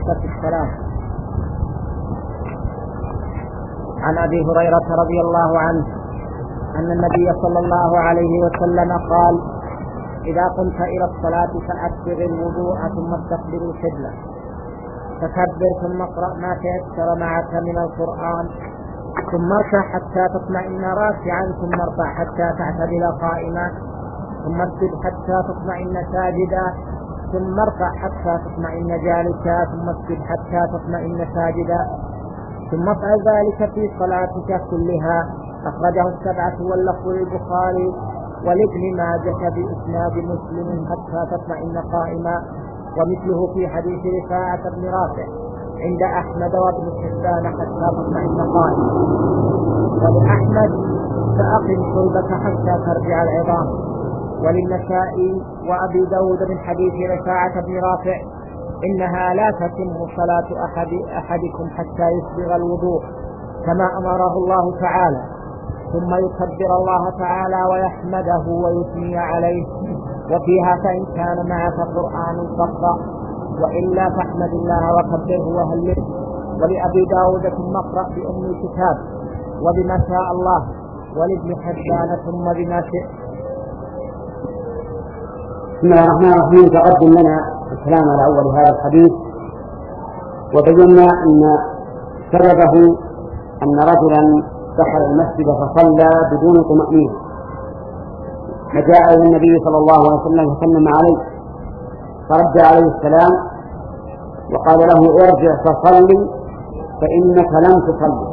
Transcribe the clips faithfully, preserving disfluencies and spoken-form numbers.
صفة الصلاة. عن أبي هريرة رضي الله عنه أن النبي صلى الله عليه وسلم قال: إذا قمت إلى الصلاة فأسبغ الوضوء ثم استقبل القبلة، فكبر ثم اقرأ ما تيسر معك من القرآن، ثم اركع حتى تطمئن راكعا، ثم ارفع حتى تعتدل قائما، ثم اسجد حتى تطمئن ساجدا، ثم ارفع حتى تطمئن جالسا، ثم اسجد حتى تطمئن ساجدا، ثم افعل ذلك في صلاتك كلها. أخرجه السبعة واللفظ للبخاري ولابن ماجه بإسناد مسلم حتى تطمئن قائما، ومثله في حديث رفاعة بن رافع عند أحمد وابن حبان حتى تطمئن قائما. ولأحمد: فأقم صلبك حتى ترجع العظام. وللنسائي وأبي داود من حديث رفاعة بن رافع: إنها لا تتم صلاة أحد أحدكم حتى يسبغ الوضوء كما أمره الله تعالى، ثم يكبر الله تعالى ويحمده ويثني عليه، وفيها: فإن كان معك قرآن فاقرأ، وإلا فاحمد الله وكبره وهلله. ولأبي داود: ثم اقرأ بأم الكتاب وبما شاء الله، ولابن حبان: ثم بما شئت. بسم الله الرحمن الرحيم. تقدم لنا الكلام على أول هذا الحديث، وبينا أن سببه أن رجلا دخل المسجد فصلى بدون طمأنينة، فجاء إلى النبي صلى الله عليه وسلم فسلم عليه، فرد عليه السلام وقال له: ارجع فصلي فإنك لم تصلي.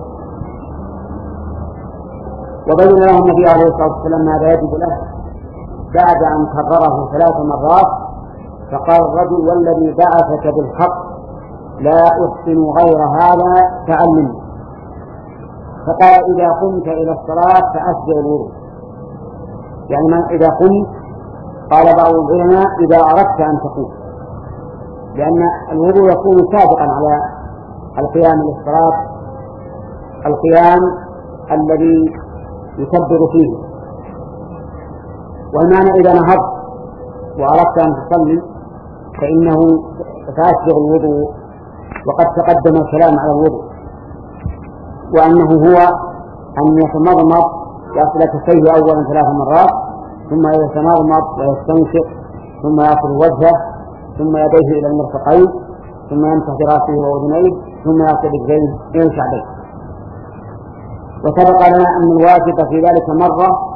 وبين له النبي عليه الصلاة والسلام ماذا يجب له بعد أن كرره ثلاث مرات، فقال الرجل: والذي بعثك بالحق لا أحسن غير هذا فعلمني. فقال: إذا قمت إلى الصلاة فأسبغ الوضوء، يعني ما إذا قمت. قال بعض العلماء: إذا أردت أن تقوم، لأن الوضوء يكون سابقا على القيام للصلاة، القيام الذي يكبر فيه. والمعنى إذا نهضت وأردت أن تصلي فإنه فأسبغ الوضوء. وقد تقدم الكلام على الوضوء، وأنه هو أن يتمضمض يغسل كفيه أولا ثلاث مرات، ثم يتمضمض ويستنشق، ثم يأخذ وجهه، ثم يديه إلى المرفقين، ثم يمسح براسه وأذنيه، ثم يغسل رجليه إلى الكعبين. وسبق لنا أن الواجب في ذلك مرة،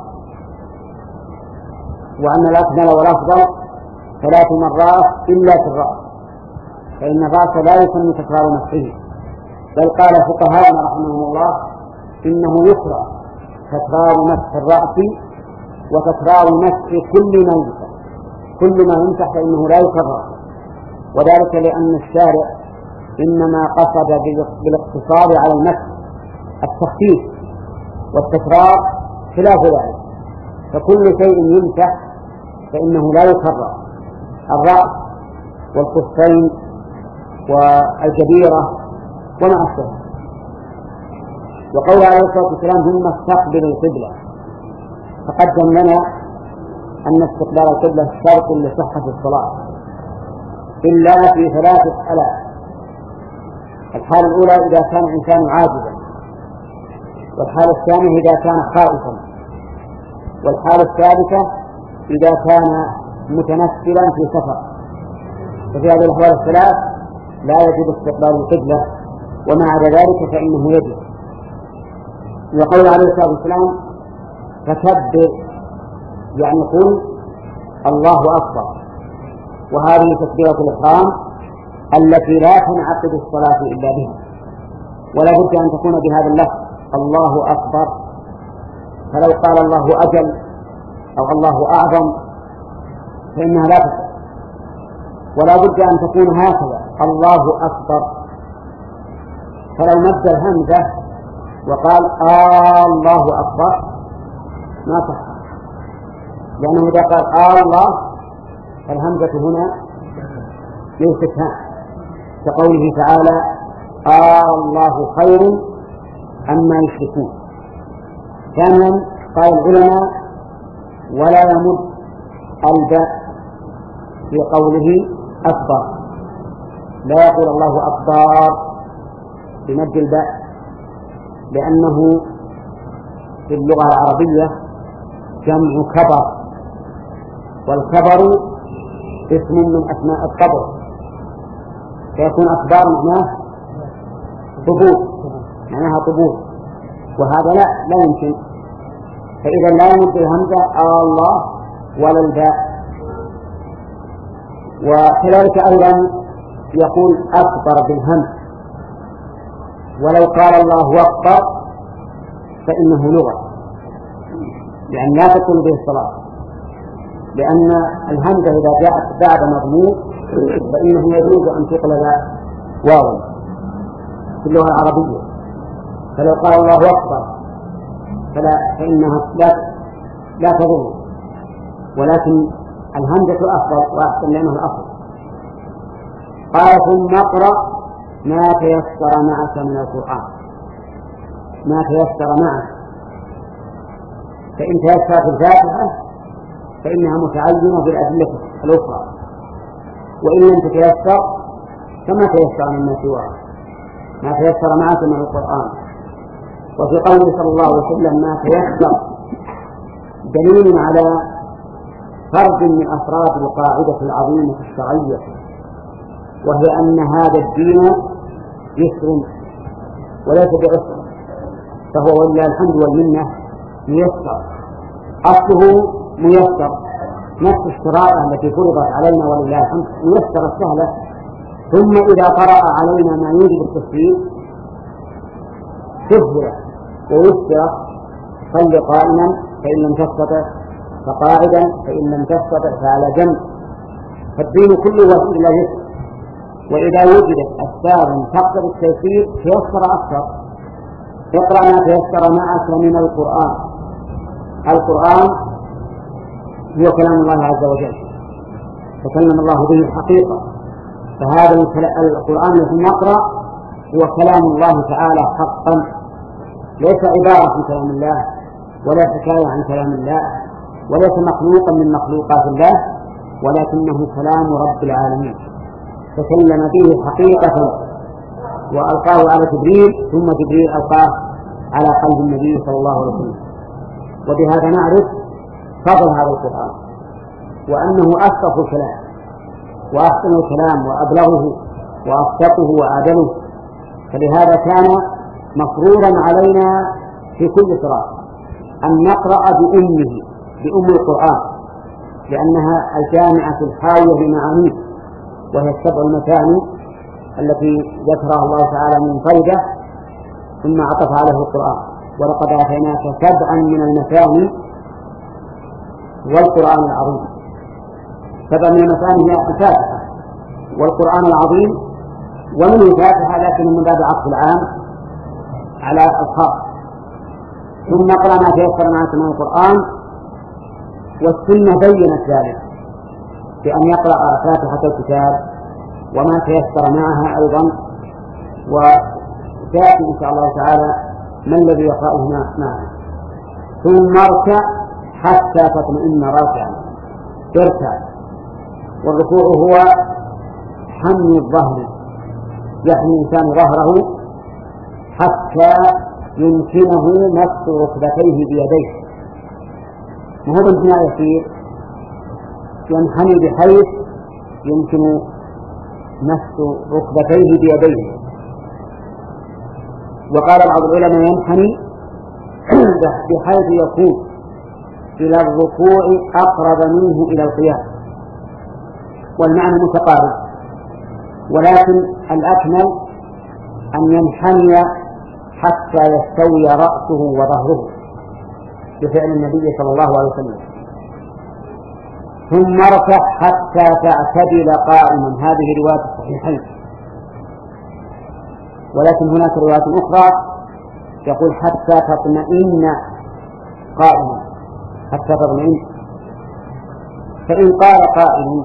وأن الأكمل والأفضل ثلاث مرات إلا في الرأس، فإن الرأس لا يسمى تكرار مسحه، بل قال فقهاؤنا رحمهم الله إنه يكره تكرار مسح الرأس وتكرار مسح كل ما يمسح، كل ما يمسح فإنه لا يكرر، وذلك لأن الشارع إنما قصد بالاقتصار على المسح التخفيف، والتكرار خلاف ذلك، فكل شيء يمسح فإنه لا يكرر: الرأس والكفين والجبيرة وما أشبه. وقول عليه الصلاة والسلام: ثم استقبل القبلة، تقدم لنا أن استقبال القبلة شرط لصحة الصلاة إلا في ثلاثة حالات. الحالة الأولى إذا كان الإنسان عاجزا، والحالة الثانية إذا كان خائفا، والحالة الثالثة إذا كان متنفلا في سفر. ففي هذه الأحوال الثلاث لا يجب استقبال القبلة، وما عدا ذلك فإنه يجب. وقول عليه الصلاة والسلام: فكبر، يعني قل الله أكبر. وهذه تكبيرة الإحرام التي لا تنعقد الصلاة إلا بها، ولا بد أن تكون بهذا اللفظ الله أكبر. فلو قال الله أجل أو الله أعظم فإنها لا تصح، ولا بد أن تكون هكذا الله أكبر. فلو مد الهمزة وقال آه الله أكبر ما صح، لأنه إذا قال آه الله الهمزة هنا للاستفهام، كقوله تعالى آه الله خير عما يشركون. ثانيا قال العلماء: ولا يمد الباء في قوله أكبر، لا يقول الله أكبر بمد الباء، لأنه في اللغة العربية جمع كبر، والكبر اسم من أسماء القبر، فيكون أكبر معناه طبول، معناها طبول، وهذا لا لا يمكن. فإذا لا يمد الهمزة الله ولا الباء. وكذلك أيضا يقول أكبر بالهمز، ولو قال الله أكبر فإنه لغة، لأن لا تكون به الصلاة، لأن الهمزة إذا جاءت بعد مضموم فإنه يجوز أن تقلب واو في اللغة العربية، فلو قال الله أكبر فلا فإنها لا لا تضر، ولكن الهمزة أفضل وأحسن لأنه الأصل. قال ثم اقرأ ما تيسر معك من القرآن، ما تيسر معك، فإن تيسر في الفاتحة فإنها متعينة بالأدلة الأخرى، وإن لم تتيسر فما تيسر مما سواها، ما تيسر معك من القرآن. وفي قوله صلى الله عليه وسلم ما تيسر دليل على فرد من أفراد القاعدة العظيمة الشرعية، وهي أن هذا الدين يسر وليس بعسر، فهو ولله الحمد والمنة ميسر، أصله ميسر، نفس الشرائع التي فرضت علينا ولله الحمد ميسر السهلة. ثم إذا قرأ علينا ما يوجب التسليم سهل ويسر، صل قائما فإن لم تستطع فقاعدا فإن لم تستطع فعلى جنب، فالدين كله إلا يسر. وإذا وجدت أسباب تقتضي التيسير تيسر أكثر. اقرأ ما تيسر معك من القرآن. القرآن هو كلام الله عز وجل، تكلم الله به حقيقة، فهذا القرآن الذي نقرأ هو كلام الله تعالى حقا، ليس عبارة عن كلام الله ولا حكاية عن كلام الله، وليس مخلوقا من مخلوقات الله، ولكنه كلام رب العالمين تكلم به حقيقة وألقاه على جبريل، ثم جبريل ألقاه على قلب النبي صلى الله عليه وسلم. وبهذا نعرف فضل هذا القرآن، وأنه أصدق الكلام وأحسن الكلام وأبلغه وأصدقه وأعدله، فلهذا كان مفروضا علينا في كل صلاة أن نقرأ بأمه، بأم القرآن، لأنها الجامعة الحاوية لمعانيه، وهي السبع المثاني التي ذكرها الله تعالى من فوجه ثم عطف عليه القرآن. ولقد آتيناك سبعا من المثاني والقرآن العظيم. سبع من المثاني هي الفاتحة والقرآن العظيم ومنه الفاتحة، لكن من باب عطف العام على الخاص. ثم اقرأ ما تيسر معك من القرآن، والسنة بينت ذلك بأن يقرأ فاتحة الكتاب وما تيسر معها أيضا، وتأتي إن شاء الله تعالى ما الذي يقرأه معنا. ثم اركع حتى تطمئن راكعا، اركع، والركوع هو حمل الظهر، يحمي الإنسان ظهره حتى يمكنه مس ركبتيه بيديه، وهو انحناء يسير، ينحني بحيث يمكن مس ركبتيه بيديه. وقال بعض العلماء ينحني بحيث يكون إلى الركوع أقرب منه إلى القيام، والمعنى متقارب، ولكن الأكمل أن ينحني حتى يستوي رأسه وظهره بفعل النبي صلى الله عليه وسلم. ثم اركع حتى تعتدل قائما، هذه رواية الصحيحين، ولكن هناك رواية أخرى يقول حتى تطمئن قائما، حتى تطمئن. فإن قال قائل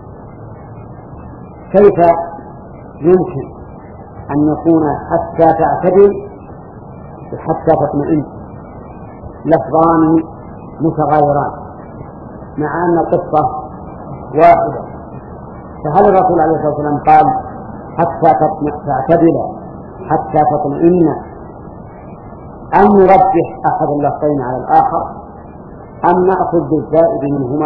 كيف يمكن أن يكون حتى تعتدل وحتى تطمئن لفظان متغايران مع أن القصة واحدة؟ فهل الرسول عليه الصلاة والسلام قال حتى تعتدل حتى تطمئن، أم نرجح أحد اللفظين على الآخر، أم نأخذ بالزائد منهما؟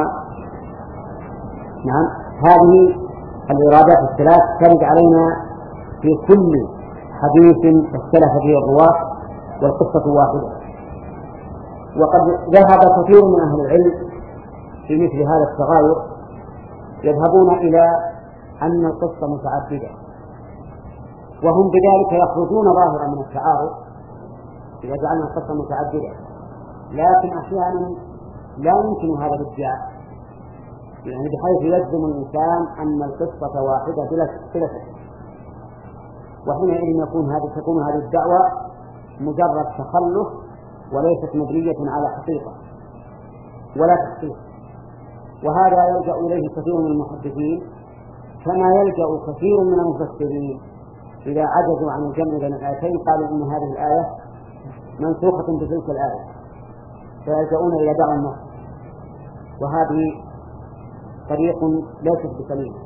نعم، هذه الإرادات الثلاث ترد علينا في كل حديث اختلف فيه الرواة والقصة واحدة. وقد ذهب كثير من أهل العلم في مثل هذا التغاير، يذهبون إلى أن القصة متعددة، وهم بذلك يخرجون ظاهرا من التعارض إذا جعلنا القصة متعددة، لكن أحيانا لا يمكن هذا الادعاء، يعني بحيث يجزم الإنسان أن القصة واحدة بلا شك، وحينئذ يكون هذه تكون هذه الدعوة مجرد تخلف وليست مبنية على حقيقة ولا تحقيق. وهذا يلجأ إليه كثير من المحدثين، كما يلجأ كثير من المفسرين إذا عجزوا عن الجمع بين الآيتين قالوا إن هذه الآية منسوخة بتلك الآية، فيلجؤون إلى دعوى النص، وهذه طريق ليست بسليمة،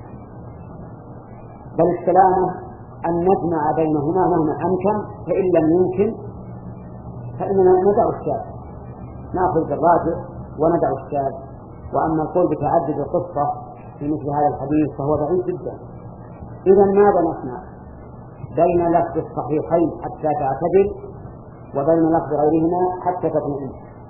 بل السلامة أن نجمع بينهما مهما أمكن، فإن لم يمكن فإننا ندع الشاذ، نأخذ بالراجع وندع الشاذ. وأما القول بتعدد القصة في مثل هذا الحديث فهو بعيد جدا. إذا ماذا نصنع بين لفظ الصحيحين حتى تعتدل وبين لفظ غيرهما حتى تطمئن؟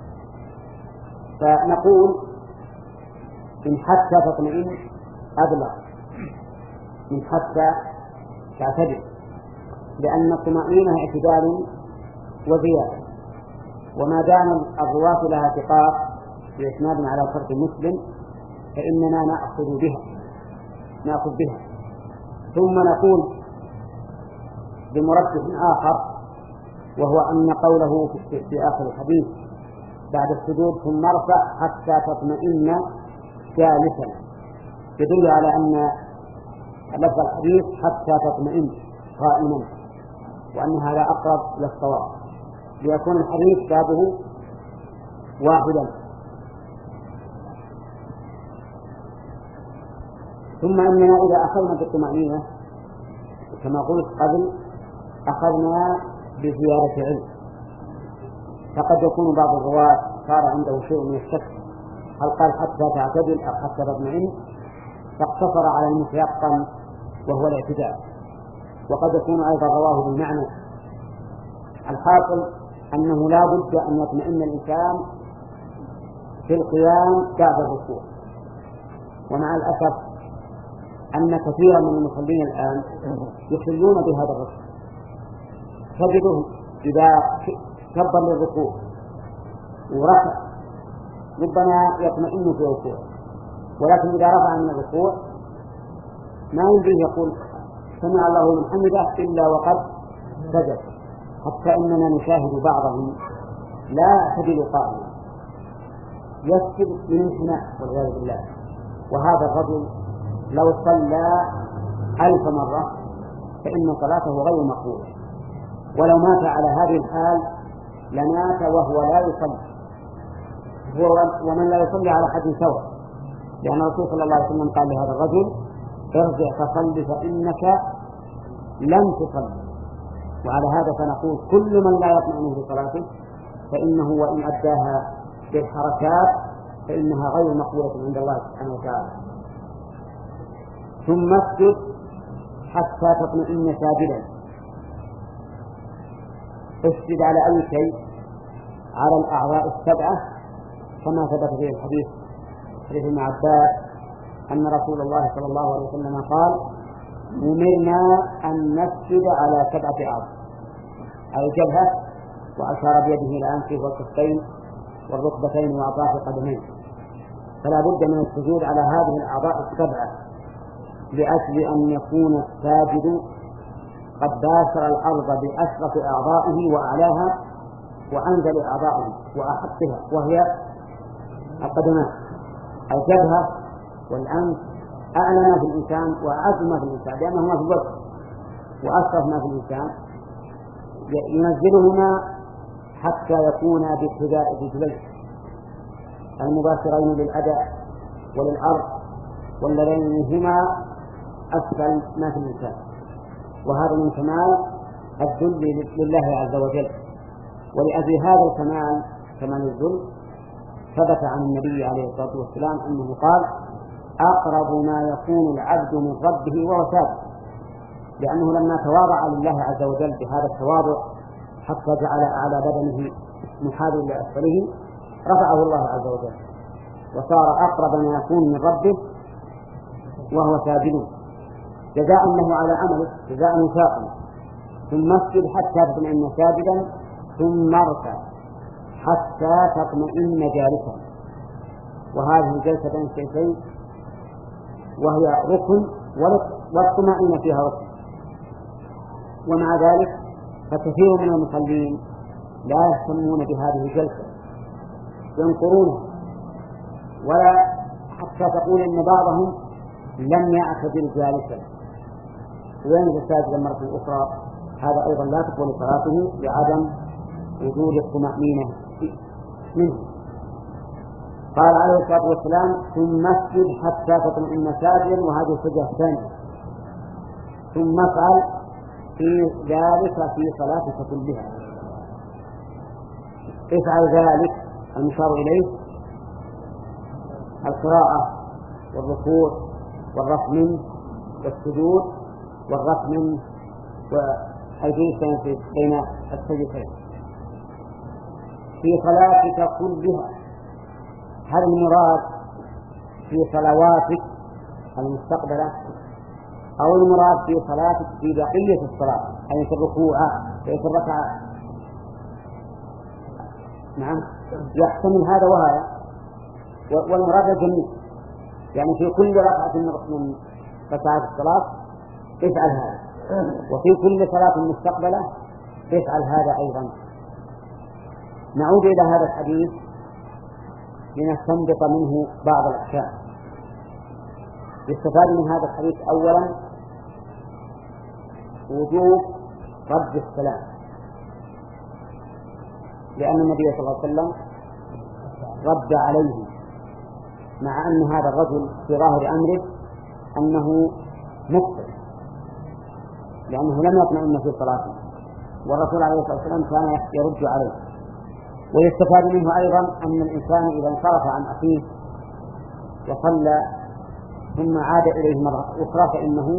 فنقول إن حتى تطمئن أبلغ من حتى تعتدل، لأن الطمأنينة اعتدال وزيادة، وما دام الرواة لها ثقات بإسناد على شرط مسلم فإننا نأخذ بها نأخذ بها ثم نقول بمرجح آخر، وهو أن قوله في آخر الحديث بعد السجود ثم ارفع حتى تطمئن جالسا يدل على أن لفظ الحديث حتى تطمئن قائما، وأن هذا أقرب إلى الصواب، ليكون الحديث بابه واحدا. ثم أننا إذا أخذنا بالطمأنينة كما قلت قبل أخذنا بزيادة علم، فقد يكون بعض الرواة صار عنده شيء من الشك هل قال حتى تعتدل أو حتى تطمئن، فاقتصر على المتيقن وهو الاعتدال، وقد يكون أيضا رواه بالمعنى. الحاصل أنه لا بد أن يطمئن الإنسان في القيام بعد الركوع. ومع الأسف أن كثيرا من المصلين الآن يخلون بهذا الركوع، تجدهم إذا كبر للركوع ورفع ربما يطمئن في الركوع، ولكن إذا رفع من الركوع ما يمكن يقول سمع الله من حمده إلا وقد سجد، حتى إننا نشاهد بعضهم لا يعتدل قائما يسجد من انحناء والعياذ بالله. وهذا الرجل لو صلى ألف مرة فإن صلاته غير مقبولة، ولو مات على هذه الحال لمات وهو لا يصلي، ومن لا يصلي على حد سواء، لأن الرسول صلى الله عليه وسلم قال لهذا الرجل ارجع فصل فإنك لم تصلي. وعلى هذا فنقول كل من لا يطمئن في صلاته فإنه وإن أداها بالحركات فإنها غير مقبولة عند الله سبحانه وتعالى. ثم اسجد حتى تطمئن ساجدا. اسجد على أي شيء؟ على الأعضاء السبعة كما ثبت في الحديث حديث ابن عباس أن رسول الله صلى الله عليه وسلم قال أمرنا أن نسجد على سبعة أعضاء، على الجبهة، وأشار بيده إلى أنفه والكفين والركبتين وأطراف القدمين. فلا بد من السجود على هذه الأعضاء السبعة لأجل أن يكون الساجد قد باشر الأرض بأشرف أعضائه وأعلاها وأنزل أعضائه وأحطها، وهي القدمان، الجبهة والأنف أعلى ما في الإنسان وأعز ما في الإنسان، لأنه ما في الوجه وأشرف ما في الإنسان، ينزلهما حتى يكونا بابتداء رجليه المباشرين للأداء وللأرض، والذين هما أسفل ما في الإنسان. وهذا من كمال الذل لله عز وجل. ولأجل هذا الكمال كمال الذل ثبت عن النبي عليه الصلاة والسلام أنه قال أقرب ما يكون العبد من ربه وهو ساجد، لأنه لما تواضع لله عز وجل بهذا التواضع حتى جعل أعلى بدنه محاذا لأسفله رفعه الله عز وجل وصار أقرب ما يكون من ربه وهو ساجد، جزاء له على عمله جزاء وفاقا. ثم اسجد حتى تطمئن ساجدا ثم اركع حتى تطمئن جالسا. وهذه الجلسة بين الشيخين وهي ركن والطمأنينة فيها ركن. ومع ذلك فكثير من المصلين لا يهتمون بهذه الجلسة، ينقرونها، ولا حتى تقول إن بعضهم لم يعتدل جالسا وينزل ساجدا مرة أخرى، هذا أيضا لا تقبل صلاته لعدم وجود الطمأنينة منه. قال عليه الصلاة والسلام ثم اسجد حتى تطمئن ساجدا، وهذه السجدة الثانية. ثم افعل في ذلك في صلاتك كلها. افعل ذلك المشار إليه القراءة والركوع والرفع منه والسجود والرفع منه وحيث بين السجدتين في صلاتك كلها. هذا المراد في صلواتك المستقبلة أو المراد في صلاتك في بقية الصلاة، أي في الركوع أي في الركعة؟ نعم، يحتمل هذا وهذا، والمراد الجميع، يعني في كل ركعة من ركعات الصلاة افعل هذا، وفي كل صلاة مستقبلة افعل هذا أيضا. نعود إلى هذا الحديث لنستنبط منه بعض الأحكام. يستفاد من هذا الحديث أولا وجوب رد السلام، لأن النبي صلى الله عليه وسلم رد عليه، مع أن هذا الرجل في ظاهر أمره أنه مخطئ، لأنه لم يطمئن في صلاته، والرسول عليه الصلاة والسلام كان يرد عليه. ويستفاد منه أيضا أن الإنسان إذا انصرف عن أخيه وصلى ثم عاد إليه مرة أخرى فإنه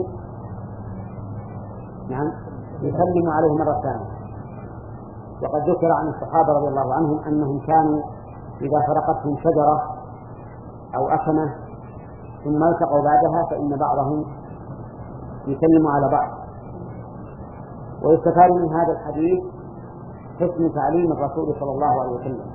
نعم يسلم عليه مرة ثانية. وقد ذكر عن الصحابة رضي الله عنهم أنهم كانوا إذا فرقتهم شجرة أو أكمة ثم التقوا بعدها فإن بعضهم يسلم على بعض. ويستفاد من هذا الحديث حسن تعليم الرسول صلى الله عليه وسلم،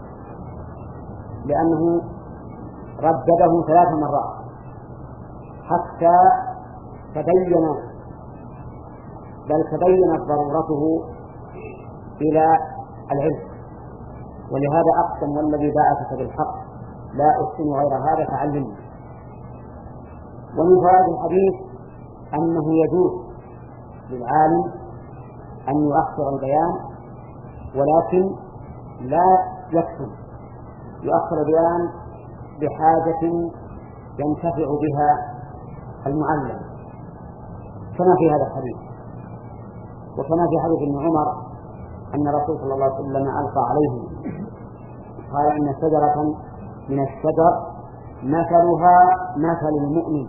لأنه ردده ثلاث مرات حتى تبين بل تبينت ضرورته إلى العلم. ولهذا أقسم والذي بعثك بالحق لا أحسن غير هذا فعلمني. ومن فوائد الحديث أنه يجوز للعالم أن يؤخر البيان، ولكن لا يكتب، يؤخر البيان بحاجة ينتفع بها المعلم، كما في هذا الحديث. وكما في حديث ابن عمر أن الرسول صلى الله عليه وسلم ألقى عليه قال إن شجرة من الشجر مثلها مثل المؤمن،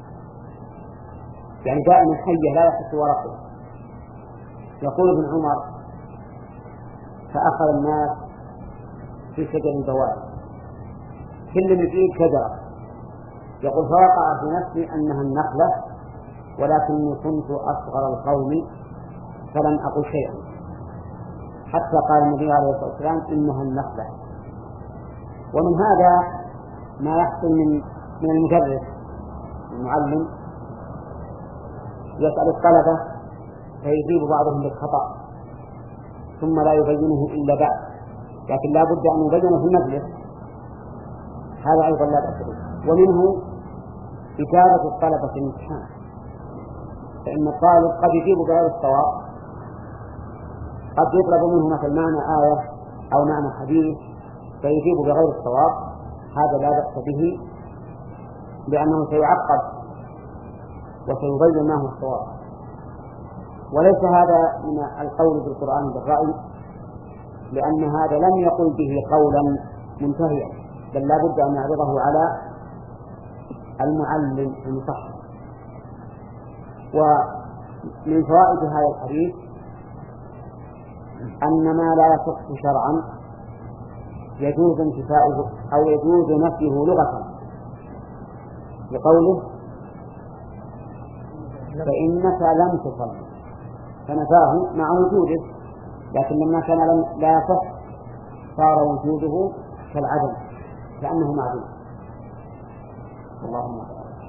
يعني دائما حية لا يحس ورقه. يقول ابن عمر فأخذ الناس في شجر البوادي كل يجيب شجرة، يقول فوقع في نفسي أنها النخلة ولكني كنت أصغر القوم فلم أقل شيئا، حتى قال النبي عليه الصلاة والسلام إنها النخلة. ومن هذا ما يحصل من من المدرس المعلم يسأل الطلبة فيجيب بعضهم بالخطأ ثم لا يبينه إلا بعد، لكن لا بد أن يبينه في المجلس، هذا أيضا لا بأس به. ومنه إجابة الطلبة في الامتحان، فإن الطالب قد يجيب بغير الصواب، قد يطلب منه مثل معنى آية أو معنى حديث فيجيب بغير الصواب، هذا لا بأس به لأنه سيعقب وسيبين ما هو الصواب. وليس هذا من القول بالقرآن بالرأي، لأن هذا لم يقل به قولا منتهيا، بل لا بد أن يعرضه على المعلم المصحح. ومن فوائد هذا الحديث أن ما لا يصح شرعا يجوز انتفاؤه أو يجوز نفيه لغة، لقوله فإنك لم تصل، فنفاه مع وجوده، لكن لما كان لا يصح صار وجوده كالعدم كأنه معدوم. اللهم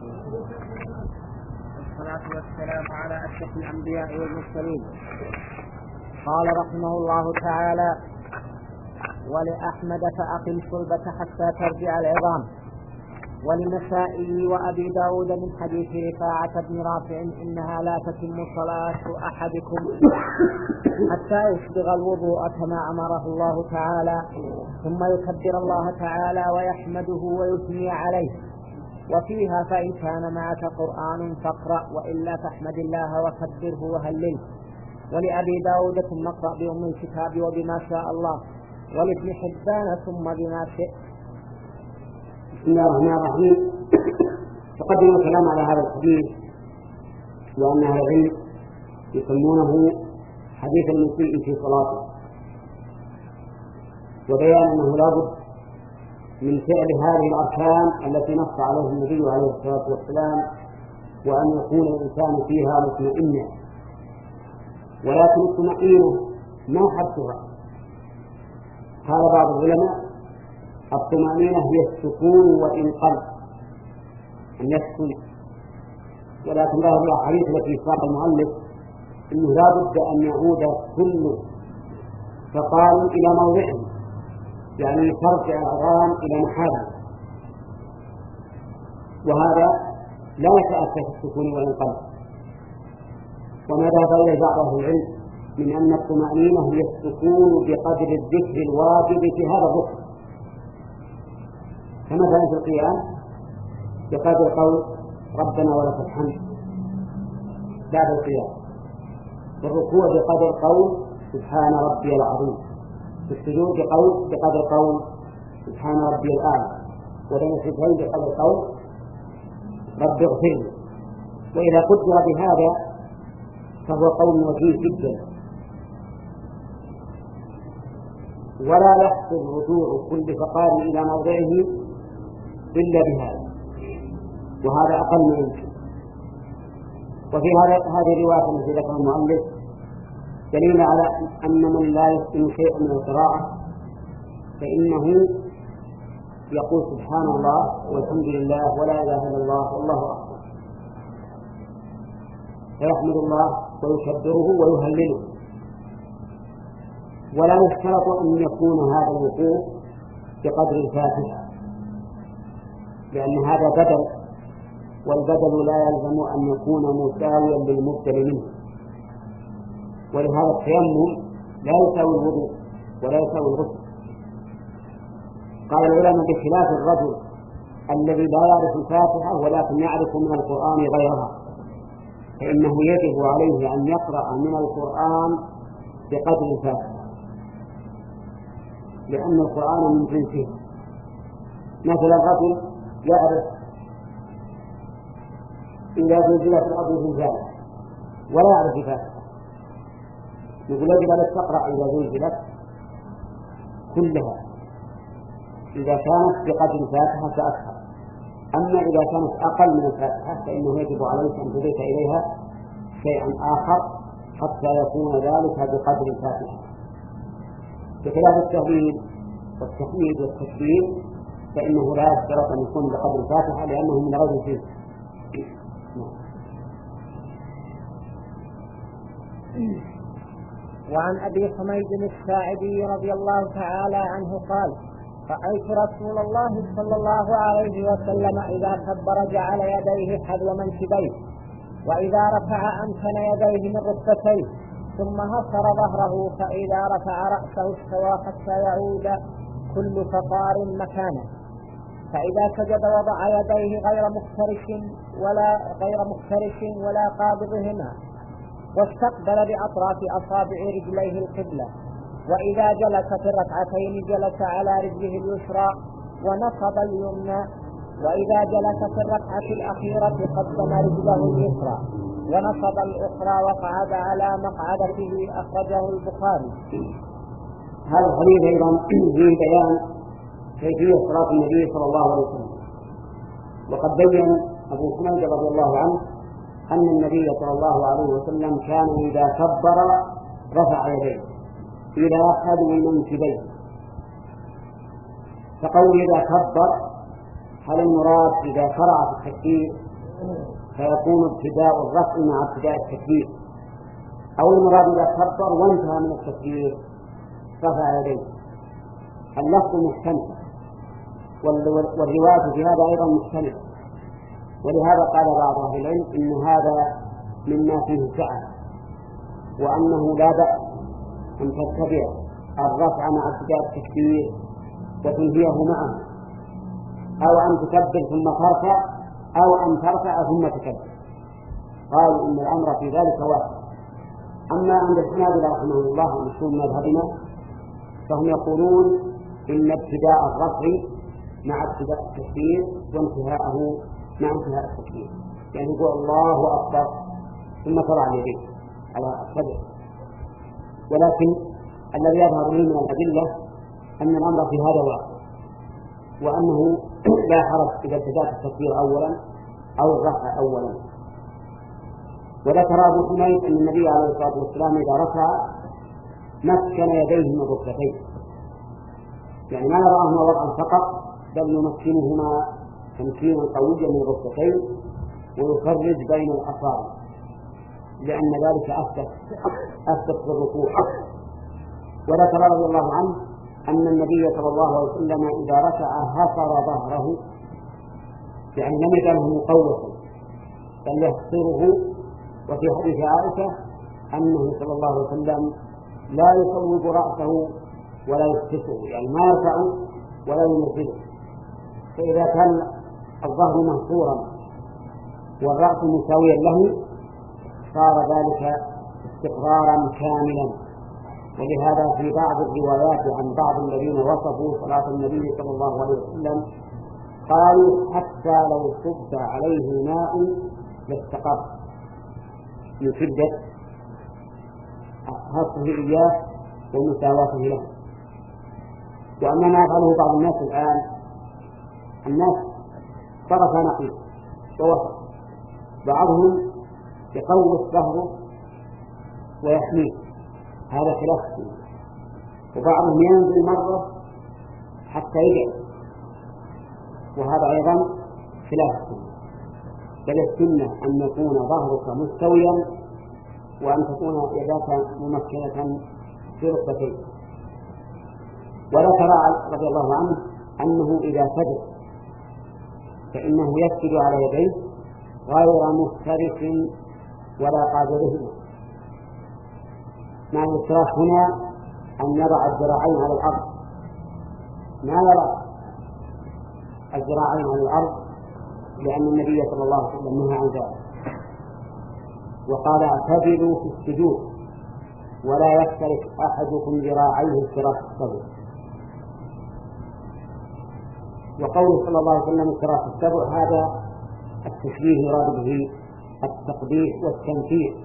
والصلاة والسلام على أشرف الأنبياء والمرسلين. قال رحمه الله تعالى: ولأحمد فأقم صلبة حتى ترجع العظام. ولنسائي وأبي داود من حديث رفاعة بن رافع: إنها لا تتم صلاة أحدكم حتى يسبغ الوضوء كما أمره الله تعالى، ثم يكبر الله تعالى ويحمده ويثني عليه. وفيها: فإن كان معك قرآن فاقرأ، وإلا فاحمد الله وكبره وهلله. ولأبي داود: ثم اقرأ بأم الكتاب وبما شاء الله. ولابن حبان: ثم بما شئت. بسم الله الرحمن الرحيم. تقدم الكلام على هذا الحديث، وأن أهل العلم يسمونه حديث المسيء في صلاته، وبيان أنه لا بد من فعل هذه الأركان التي نص عليه النبي عليه الصلاة والسلام، وأن يكون الإنسان فيها مطمئنا. ولكن الطمأنينة ما حدها؟ قال بعض العلماء: الطمأنينة هي السكون وإن قل، أن يسكن. ولكن ظاهر الأحاديث التي ساق المؤلف أنه لا بد أن يعود كل فقال إلى موضعه، يعني ترجع العظام إلى محله، وهذا لا يتأتى في السكون وإن قل. وما ذهب إليه بعض أهل العلم من أن الطمأنينة هي السكون بقدر الذكر الواجب في هذا الركن، كمثلا في القيام بقدر قول ربنا ولك الحمد بعد القيام، والركوع بقدر قول سبحان ربي العظيم، في السجود بقول بقدر قول سبحان ربي الأعلى، وبين السجدين بقدر قول رب اغفر لي. وإذا قدر بهذا فهو قول وجيه جدا، ولا يحصل رجوع كل فقار إلى موضعه إلا بهذا، وهذا أقل ما يمكن. وفي هذه الرواية التي ذكرها المؤلف دليل على أن من لا يحسن شيئا من القراءة فإنه يقول سبحان الله والحمد لله ولا إله إلا الله والله أكبر، فيحمد الله ويكبره ويهلله. ولا يشترط أن يكون هذا الوقوف بقدر الفاتحة، لأن هذا بدل، والبدل لا يلزم أن يكون مساويا للمبدل منه. ولهذا التيمم لا يساوي الوضوء ولا يساوي الغسل. قال العلماء: بخلاف الرجل الذي لا يعرف الفاتحة ولكن يعرف من القرآن غيرها، فإنه يجب عليه أن يقرأ من القرآن بقدر الفاتحة، لأن القرآن من جنسه. مثلا الرجل يعرف إذا زلزلت الأرض زلزالا ولا يعرف الفاتحة، يقول يجب عليك تقرأ إذا زلزلت كلها إذا كانت بقدر الفاتحة فأكثر. أما إذا كانت أقل من الفاتحة فإنه يجب عليك أن تضيف إليها شيئا آخر حتى يكون ذلك بقدر الفاتحة. بخلاف التهليل والتحميد والتكبير فإنه لا يشترط أن يكون بقدر الفاتحة لأنه من غير شيء. وعن أبي حميد الساعدي رضي الله تعالى عنه قال: رأيت رسول الله صلى الله عليه وسلم إذا كبر جعل يديه حذو منكبيه، وإذا رفع أمكن يديه من ركبتيه، ثم هصر ظهره، فإذا رفع رأسه استوى حتى يعود كل فقار مكانه، فإذا سجد وضع يديه غير مفترش ولا غير مفترش ولا قابضهما، واستقبل بأطراف أصابع رجليه القبلة، وإذا جلس في الركعتين جلس على رجله اليسرى ونصب اليمنى، وإذا جلس في الركعة الأخيرة قدم رجله اليسرى ونصب الأخرى وقعد على مقعدته. أخرجه البخاري. هذا الحديث أيضا فيه بيان كيفية صلاة النبي صلى الله عليه وسلم. وقد بين أبو حميد رضي الله عنه أن النبي صلى الله عليه وسلم كان إذا كبر رفع يديه إلى حذو منكبيه. فقول إذا كبر هل المراد إذا شرع في التكبير فيكون ابتداء الرفع مع ابتداء التكبير، أو المراد إذا كبر وانتهى من التكبير رفع يديه؟ اللفظ محتمل والرواية في هذا أيضا محتمل، ولهذا قال بعض أهل العلم إن هذا مما فيه سعة، وأنه لا بأس أن تتبع الرفع مع ابتداء التكبير وتنهيه معه، أو أن تكبر ثم ترفع، أو أن ترفع ثم تكبر. قالوا إن الأمر في ذلك واحد. أما عند الحنابلة رحمه الله ومشهور مذهبنا فهم يقولون إن ابتداء الرفع مع ابتداء التكبير وانتهاءه مع انتهاء التكبير، يعني يقول الله أكبر ثم تضع يديه على الصدر. ولكن الذي يظهر لي من الأدلة أن الأمر في هذا واحد، وأنه لا حرج إذا ابتدأت التكبير أولا أو الرفع أولا. وذكر أبو حميد أن النبي عليه الصلاة والسلام إذا رفع مكن يديه من الركبتين، يعني ما يراه وضعا فقط بل يمكنهما تمكينا قويا من الركبتين ويفرج بين الأصابع، لأن ذلك أثبت أثبت في الركوع. وذكر رضي الله عنه أن النبي صلى الله عليه وسلم إذا رفع هصر ظهره، يعني لم يجعله مقوسا بل يحصره. وفي حديث عائشة أنه صلى الله عليه وسلم لا يصوب رأسه ولا يسكته، يعني ما يرفع ولا ينزله. فإذا كان الظهر محصورا والرأس مساويا له صار ذلك استقرارا كاملا. ولهذا في بعض الروايات عن بعض الذين وصفوا صلاة النبي صلى الله عليه وسلم قالوا حتى لو صب عليه ماء لاستقر من شدة خاصه إياه ومساواته له. وأما ما يفعله بعض الناس الآن، الناس طرف نقيض ووسط، بعضهم يقوس ظهره ويحميه، هذا خلاف، وبعضهم ينزل مرة حتى يجعل، وهذا أيضا خلاف. بل السنة أن يكون ظهرك مستويا وأن تكون يداك ممكنة في ركبتين. وذكر رضي الله عنه أنه إذا سجد فإنه يسجد على يديه غير مفترس ولا قابله. مع الافتراس هنا أن يضع الذراعين على الأرض، ما يضع الذراعين على الأرض، لأن النبي صلى الله عليه وسلم نهى عن ذلك وقال اعتدلوا في السجود ولا يفترس أحدكم ذراعيه افتراس السبع. وقوله صلى الله عليه وسلم افتراس السبع هذا التشبيه يراد به التقبيح والتنفير.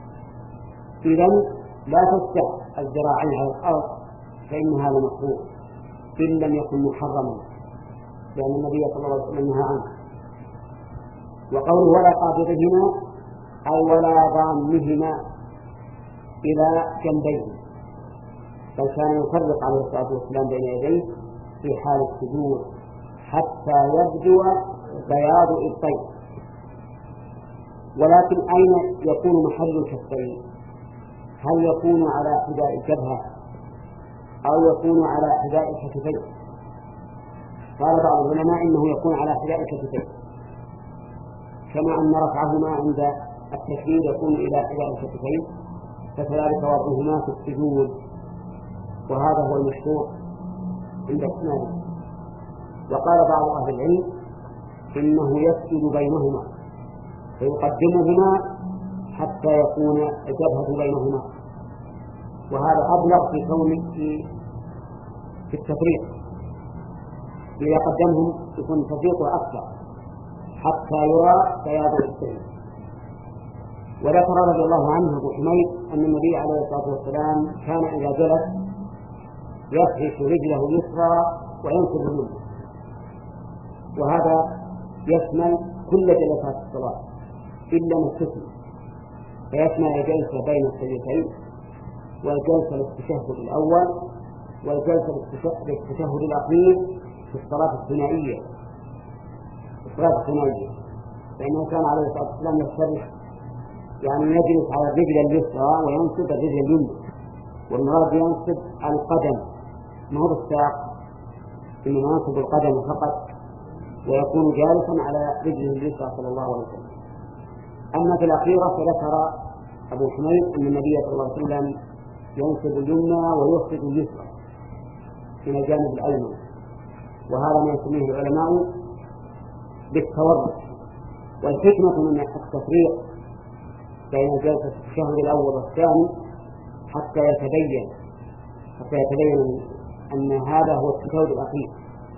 إذن لا تفتح الذراعين على الأرض فإن هذا مكروه إن لم يكن محرما، لأن النبي صلى الله عليه وسلم نهى عنه. وقوله ولا قابضهما أي ولا ضامهما إلى جنبيه، بل كان يفرق عليه الصلاة والسلام بين يديه في حال السجود حتى يبدو بياض إبطيه. ولكن أين يكون محل الكفين؟ هل يكون على حذاء الجبهة أو يكون على حذاء الكتفين؟ قال بعض العلماء إنه يكون على حذاء الكتفين، كما أن رفعهما عند التشديد يكون إلى حذاء الكتفين، فكذلك وضعهما في السجود، وهذا هو المشهور عند السنة. وقال بعض أهل العلم إنه يسجد بينهما فيقدمهما حتى يكون الجبهة بينهما، وهذا أبلغ في كون في التفريق، إذا قدمهم يكون التفريق أكثر حتى يرى بياض السن. وذكر رضي الله عنه أبو حميد أن النبي عليه الصلاة والسلام كان إذا جلس يفرش رجله اليسرى وينصب اليمنى، وهذا يشمل كل جلسات الصلاة إلا ما استثنى، فيشمل الجلسة بين السجدتين، والجلسة للتشهد الأول، والجلسة للتشهد الأخير في الصلاة الثنائية. الصلاة الثنائية فإنه كان عليه الصلاة والسلام يفترش، يعني يجلس على الرجل اليسرى وينصب الرجل اليمنى، والمراد ينصب القدم ما هو بالساق، إنما ينصب القدم فقط ويكون جالسا على رجله اليسرى صلى الله عليه وسلم. أما في الأخيرة فذكر أبو حميد أن النبي صلى الله عليه وسلم ينصب اليمنى ويخفض اليسرى من الجانب الأيمن، وهذا ما يسميه العلماء بالتورط. والحكمة من التفريق بين جلسة التشهد الأول والثاني حتى يتبين حتى يتبين أن هذا هو التشهد الأخير.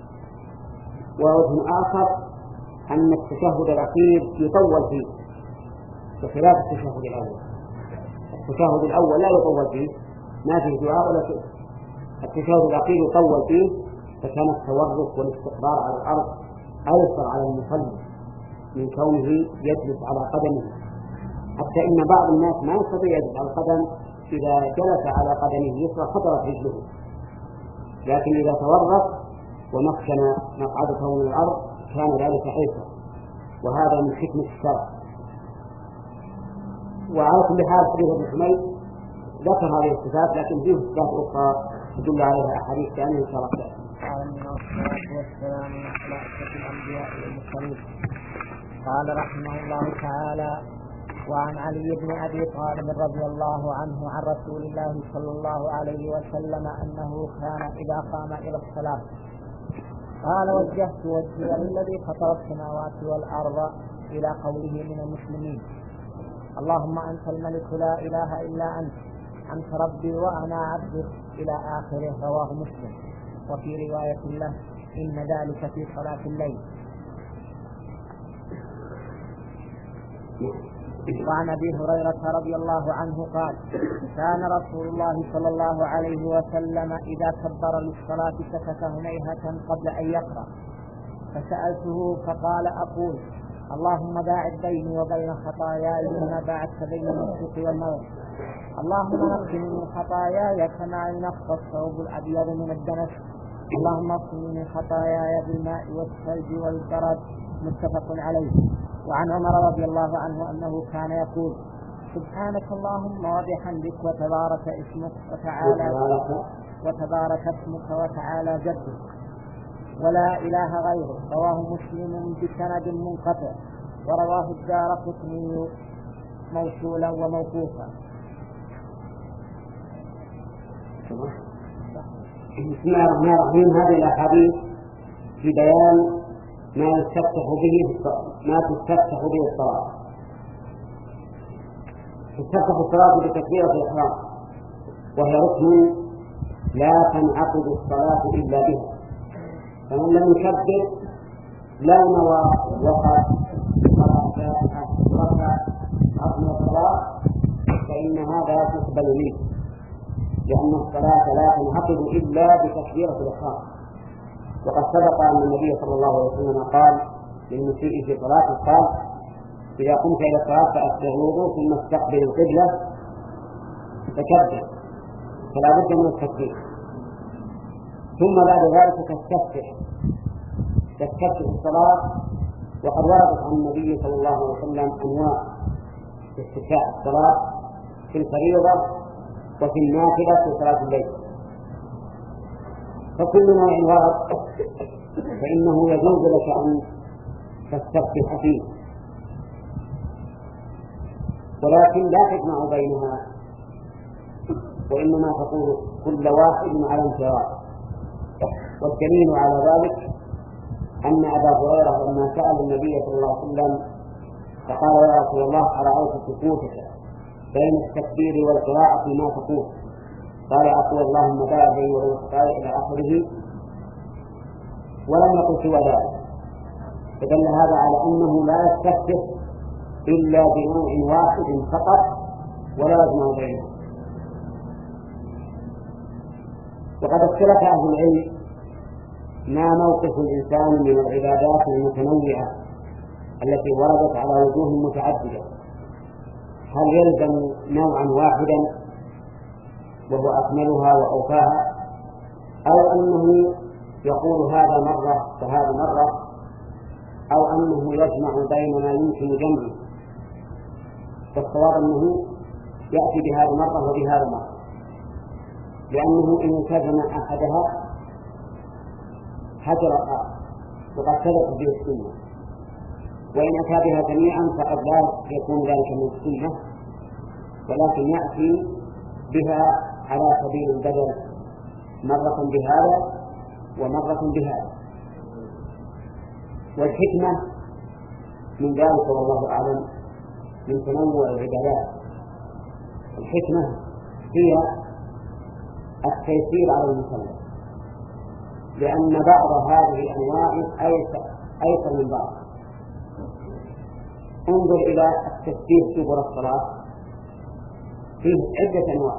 ووجه آخر أن التشهد الأخير يطول فيه بخلاف التشهد الأول. التشهد الأول لا يطول فيه، ما فيه دعاء ولا شيء. التشهد الأخير يطول فيه، فكان التورط والاستقرار على الأرض أيسر على المصلي من كونه يجلس على قدمه، حتى إن بعض الناس ما يستطيع يجلس على القدم، إذا جلس على قدمه اليسرى خطرت رجله، لكن إذا تورط ومكن مقعدته من الأرض كان ذلك أيسر، وهذا من حكمة الشرع. وعلى كل حال حديث ابن حميد ذكر هذه الصفات، لكن فيه صفات أخرى تدل عليها أحاديث ثانية إن شاء الله. قال من الصلاة والسلام على أشرف الأنبياء والمرسلين. قال رحمه الله تعالى: وعن علي بن أبي طالب رضي الله عنه عن رسول الله صلى الله عليه وسلم أنه كان إذا قام إلى الصلاة قال: وجهت وجهي للذي فطر السماوات والأرض، إلى قوله من المسلمين: اللهم أنت الملك لا إله إلا أنت، أنت ربي وأنا عبدك، إلى آخره. رواه مسلم. وفي رواية له: إن ذلك في صلاة الليل. وعن أبي هريرة رضي الله عنه قال: كان رسول الله صلى الله عليه وسلم إذا كبر للصلاة سكت هنيهة قبل أن يقرأ، فسألته فقال: أقول اللهم باعد بيني وبين خطاياي مما باعدت بين المشرق والمغرب، اللهم نقني من خطاياي كما ينقى الثوب الأبيض من الدنس، اللهم اغسلني من خطاياي بالماء والثلج والبرد. متفق عليه. وعن عمر رضي الله عنه أنه كان يقول: سبحانك اللهم وبحمدك وتبارك اسمك وتعالى وتبارك اسمك وتعالى جدك ولا إله غيره. رواه مسلم بسند منقطع، ورواه الدارقطني موصولا وموقوفا. بسم الله الرحمن الرحيم. هذه الأحاديث في بيان ما يستفتح به ما تستفتح به الصلاة. تستفتح الصلاة بتكبيرة الإحرام، وهي ركن لا تنعقد الصلاة إلا بها، فمن لم يكبر لو نوى وقد رفع عظم الصلاة فإن هذا لا تقبل منه، لأن الصلاة لا تنعقد إلا بتكبيرة الإحرام. وقد سبق أن النبي صلى الله عليه وسلم قال للمسيء في صلاته: قال إذا قمت إلى الصلاة فأسبغ الوضوء ثم استقبل القبلة فكبر، فلا بد من التكبير. ثم بعد ذلك تستفتح تستفتح الصلاة. وقد وردت عن النبي صلى الله عليه وسلم أنواع استفتاح الصلاة في الفريضة وفي النافلة في صلاة الليل، فكل نوع ورد فإنه يجوز لك أن تستفتح فيه، ولكن لا تجمع بينها، وإنما تقول كل واحد على انفراد. والدليل على ذلك أن أبا هريرة لما سأل النبي صلى الله عليه وسلم فقال: يا رسول الله أرأيت سكوتك بين التكبير والقراءة ما تقول. قال أقول اللهم باعد بيني وبين خطاياي إلى آخره، ولم يقل سوى ذلك، فدل هذا على أنه لا يستفتح إلا بنوع واحد فقط ولا يجمع بينه. وقد اختلف أهل العلم ما موقف الإنسان من العبادات المتنوعة التي وردت على وجوه متعددة، هل يلزم نوعا واحدا وهو أكملها وأوفاها، أو أنه يقول هذا مرة وهذا مرة، أو أنه يجمع بين ما يمكن جمعه. فالصواب أنه يأتي بهذا مرة وبهذا مرة، لأنه إن التزم أحدها حجر الآخر وقد ثبت به السنة، وإن أتى بها جميعا فقد لا يكون ذلك من السنة، ولكن يأتي بها على سبيل البدل، مرة بهذا ومرة بهذا. والحكمة من ذلك والله أعلم من تنوع العبادات، الحكمة هي التيسير على المكلف، لأن بعض هذه الأنواع أيسر من بعض. انظر إلى التسبيح دبر الصلاة، فيه عدة أنواع،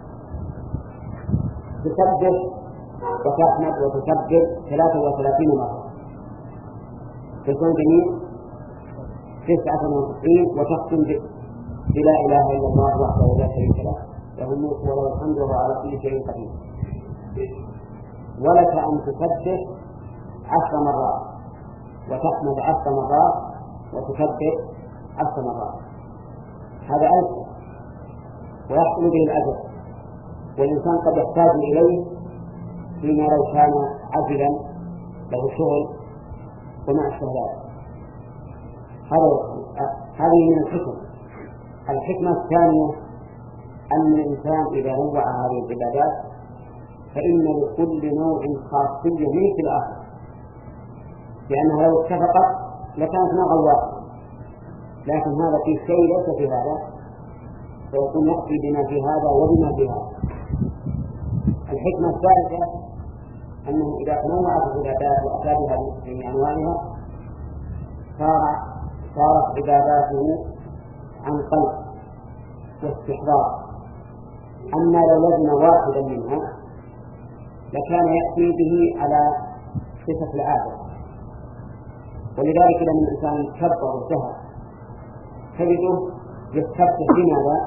تسبح وتحمد وتكبر ثلاثة وثلاثين مرة، تكون جميع تسعة وتسعين، وتختم بلا إله إلا الله وحده لا شريك له له الملك وله الحمد وهو على كل شيء قدير. ولك أن تسبح عشر مرات وتحمد عشر مرات وتكبر عشر مرات، هذا أيسر ويحصل به الأجر، والإنسان قد يحتاج إليه فيما لو كان عجلا له شغل وما أشبه ذلك. هذه من الحكم. الحكمة الثانية أن الإنسان إذا نوع هذه العبادات فإن لكل نوع خاصية مثل الآخر، لأنها لو اتفقت لكانت نوعا واحدا، لكن هذا في شيء ليس في هذا، فيكون يأتي بما في هذا وبما في هذا. الحكمة الثالثة أنه إذا تنوعت العبادات وأتى بها بأنواعها صار صارت عباداته عن قلب واستحضار. أما لو لزم واحدا منها لكان يأتي به على صفة العادة، ولذلك لما الإنسان كبر وسهى تجده يستفتح بماذا؟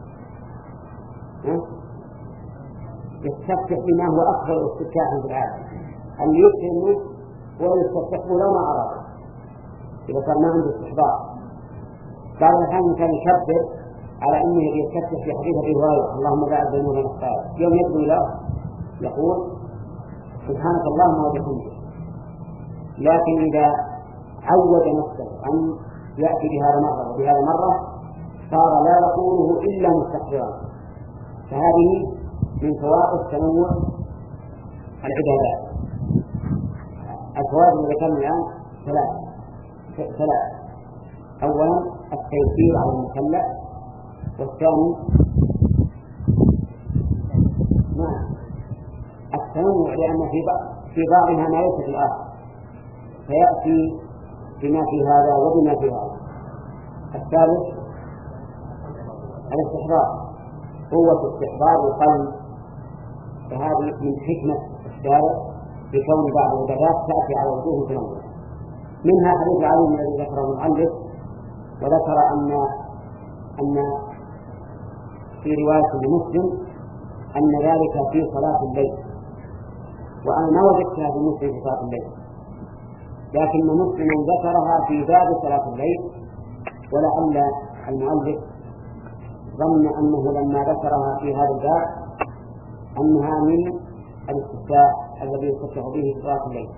يستفتح بما هو أفضل استفتاحا في العادة، أن يكرم ويستفتح لو ما أراد إذا كان ما عنده استحضار. بعض الأحيان كان يكبر على أنه يستفتح في حديث أبي هريرة اللهم باعد بيني وبين خطاياي، يوم يدعو له يقول سبحانك اللهم وبحمدك، لكن إذا عود نفسه أن يأتي بهذا مرة وبهذا مرة صار لا يقوله إلا مستحضرا. فهذه من فوائد تنوع العبادات. الفوائد التي ذكرنا الآن ثلاث ثلاث أولا التيسير على المكلف، والثاني ما التنوع لأن في في بعضها ما ليس في الآخر، فيأتي بما في هذا وبما في هذا. الثالث الاستحضار، قوة استحضار القلب، فهذه من حكمة الشارع بكون بعض العبادات تأتي على وجوه تنوع. منها حديث علي الذي ذكره المؤلف، وذكر أن أن في رواية لمسلم أن ذلك في صلاة الليل، وأنا ما وجدتها في مسلم في صلاة الليل، لكن مسلم ذكرها في باب صلاة الليل، ولعل المؤلف ظن أنه لما ذكرها في هذا الباب أنها من الاستفتاء الذي يستفتح به في صلاة الليل.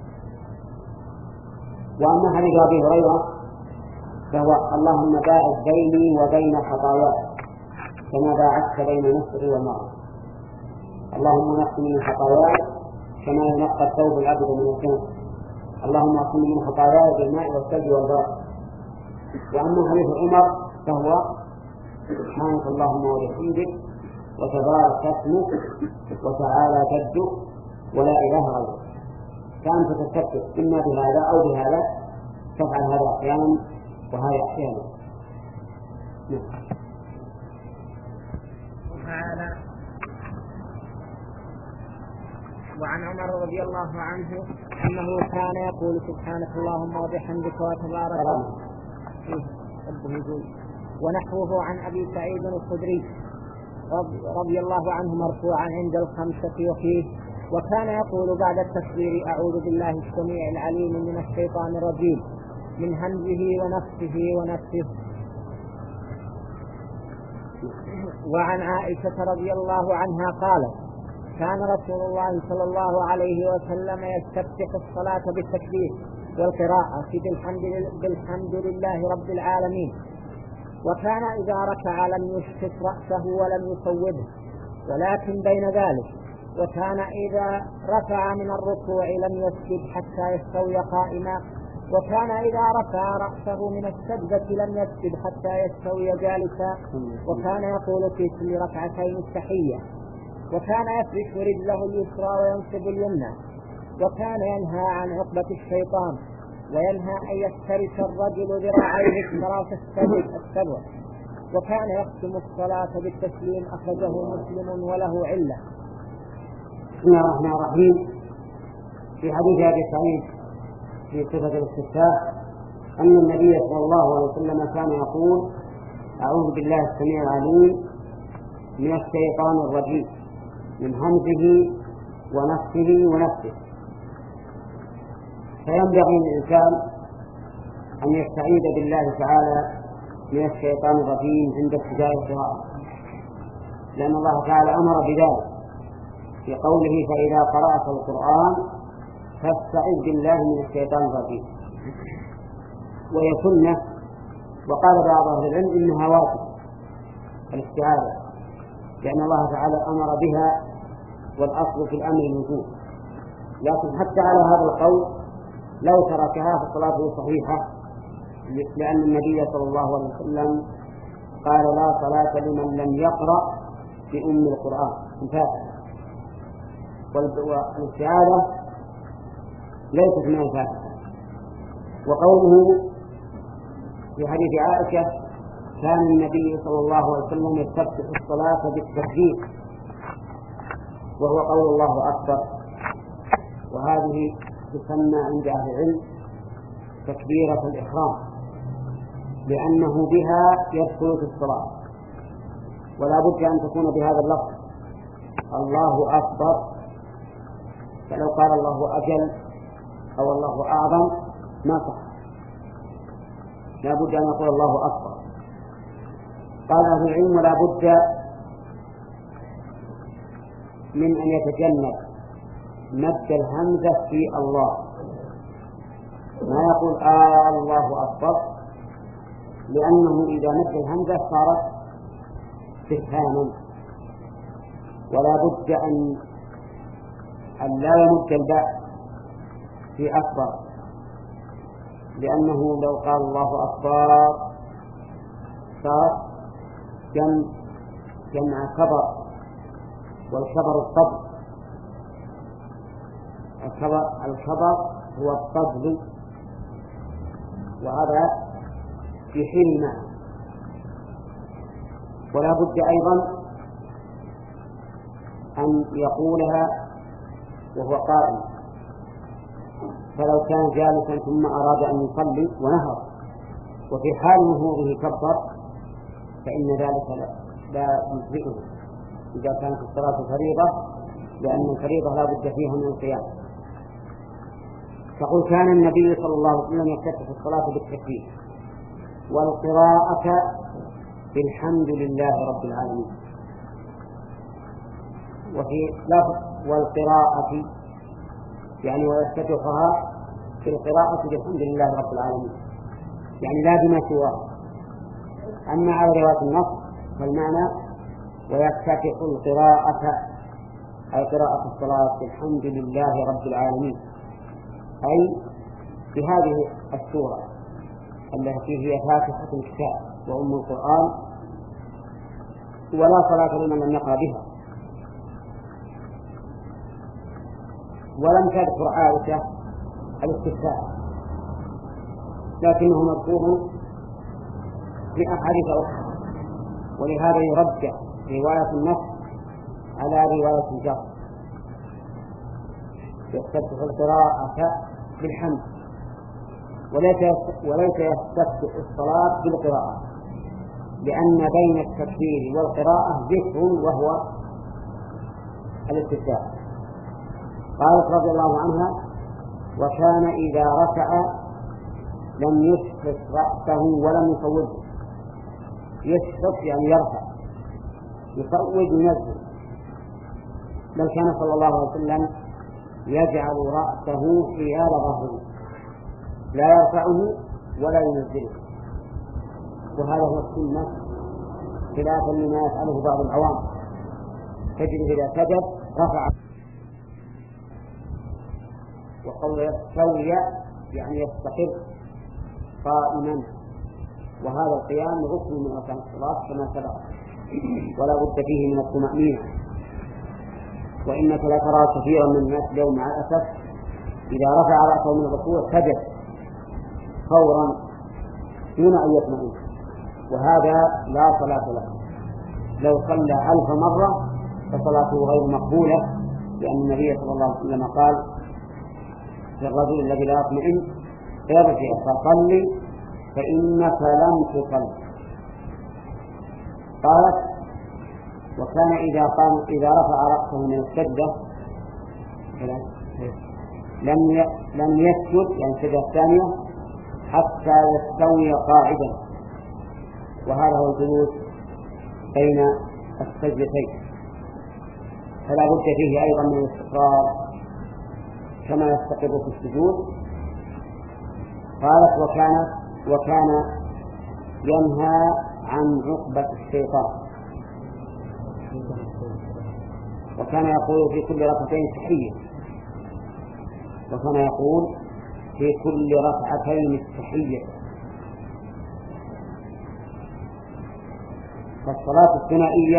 وأما حديث أبي هريرة فهو اللهم باعد بيني وبين خطاياي كما باعدت بين المشرق والمغرب، اللهم نقني من خطاياي كما ينقى الثوب الأبيض من الدنس، اللهم اغسلني من خطاياي بالماء والثلج والبرد. وأما حديث عمر فهو سبحانك اللهم وبحمدك وتبارك اسمك وتعالى جدك ولا إله غيرك، فأنت تستفتح إما بهذا أو بهذا، تفعل هذا أحيانا وهذا أحيانا. تعالى. وعن عمر رضي الله عنه أنه كان يقول سبحانك اللهم وبحمدك وتبارك اسمك، ونحوه عن أبي سعيد الخدري رضي الله عنه مرفوعا عند الخمسة وفيه: وكان يقول بعد التكبير: أعوذ بالله السميع العليم من الشيطان الرجيم من همزه ونفسه ونفسه. وعن عائشة رضي الله عنها قالت: كان رسول الله صلى الله عليه وسلم يستفتح الصلاة بالتكبير والقراءة بالحمد, بالحمد لله رب العالمين، وكان إذا ركع لم يشخص رأسه ولم يصوبه ولكن بين ذلك، وكان إذا رفع من الركوع لم يسجد حتى يستوي قائما، وكان إذا رفع رأسه من السجدة لم يسجد حتى يستوي جالسا، وكان يقول في كل ركعتين التحية، وكان يفرش رجله اليسرى وينصب اليمنى، وكان ينهى عن عقبة الشيطان، وينهى أن يفترش الرجل ذراعيه افتراس السبع، وكان يختم الصلاة بالتسليم. أخرجه مسلم وله علة. بسم الله الرحمن الرحيم. في حديث أبي سعيد في صفة الاستفتاح أن النبي صلى الله عليه وسلم كان يقول: أعوذ بالله السميع العليم من الشيطان الرجيم من همزه ونفسه ونفسه. فينبغي للإنسان أن يستعيذ بالله تعالى من الشيطان الرجيم عند ابتداء القراءة، لأن الله تعالى أمر بذلك في قوله: فإذا قرأت القرآن فاستعذ بالله من الشيطان الرجيم. وهي سنة، وقال بعض أهل العلم إنها واجب الاستعاذة، لأن الله تعالى أمر بها والأصل في الأمر الوجوب. لكن حتى على هذا القول لو تركها فصلاته صحيحة، لأن النبي صلى الله عليه وسلم قال: لا صلاة لمن لم يقرأ بأم القرآن. انتهى. والاستعاذة ليست من الفاتحة. وقوله في حديث عائشة: كان النبي صلى الله عليه وسلم يستفتح الصلاة بالتكبير، وهو قول الله أكبر، وهذه تسمى عند أهل العلم تكبيرة الإحرام، لأنه بها يدخل في الصلاة، ولا بد أن تكون بهذا اللفظ: الله أكبر. فلو قال الله أجل أو الله أعظم ما صح، لا بد أن يقول الله أكبر. قال أهل العلم: ولا بد من أن يتجنب مد الهمزة في الله، ما يقول آه الله أكبر، لأنه إذا مد الهمزة صارت استفهاما. ولا بد أن أن لا يمد الباء في أكبر، لأنه لو قال الله أكبر صار جمع جمع كبر، والكبر الطبل. الكبر الكبر هو الطبل، وهذا يحيل معه. ولا بد أيضا أن يقولها وهو قائم، فلو كان جالسا ثم أراد أن يصلي ونهض وفي حال نهوضه كبر فإن ذلك لا, لا يجزئه إذا كانت الصلاة فريضة، لأن الفريضة لا بد فيها من القيام. تقول: كان النبي صلى الله عليه وسلم يفتتح الصلاة بالتكبير والقراءة بالحمد لله رب العالمين. وفي لفظ والقراءة يعني ويفتتحها في القراءة بالحمد لله رب العالمين، يعني لا بما سواه. أما على رواية النص فالمعنى ويفتتح القراءة أي قراءة الصلاة بالحمد لله رب العالمين، أي بهذه السورة التي هي فاتحة الكتاب وأم القرآن، ولا صلاة لمن لم يقرأ بها. ولم تذكر عائشة الاستفتاء، لكنه مذكور في أحاديث أخرى، ولهذا يرجح رواية النص على رواية الجر. يستفتح القراءة بالحمد، وليس وليس يستفتح الصلاة بالقراءة، لأن بين التكبير والقراءة ذكر وهو الاستفتاح. قالت رضي الله عنها: وكان إذا رفع لم يسقط رأسه ولم يصوده. يسقط يعني يرفع، يصود ينزل، بل كان صلى الله عليه وسلم يجعل رأسه حيال ظهره، لا يرفعه ولا ينزله، وهذا هو السنة خلافا لما يفعله بعض العوام، تجد إذا سجد رفع. وقول يستوي يعني يستقر قائما، وهذا القيام ركن من أركان الصلاة كما سبق، ولا بد فيه من الطمأنينة. وإنك لا ترى كثيرا من الناس اليوم مع الأسف إذا رفع رأسه من الركوع سجد فورا دون أن يطمئن، وهذا لا صلاة له. لو صلى ألف مرة فصلاته غير مقبولة، لأن النبي صلى الله عليه وسلم قال للرجل الذي لا يطمئن: ارجع فصلي فإنك لم تصل. قالت: وكان إذا قام إذا رفع رأسه من السجدة لم لم يسجد يعني السجدة الثانية حتى يستوي قاعدا، وهذا هو الجلوس بين السجدتين، فلا بد فيه أيضا من الاستقرار كما يستقر في السجود. قالت: وكان وكان ينهى عن عقبة الشيطان، وكان يقول في كل ركعتين تحية، وكان يقول في كل ركعتين التحية. فالصلاة الثنائية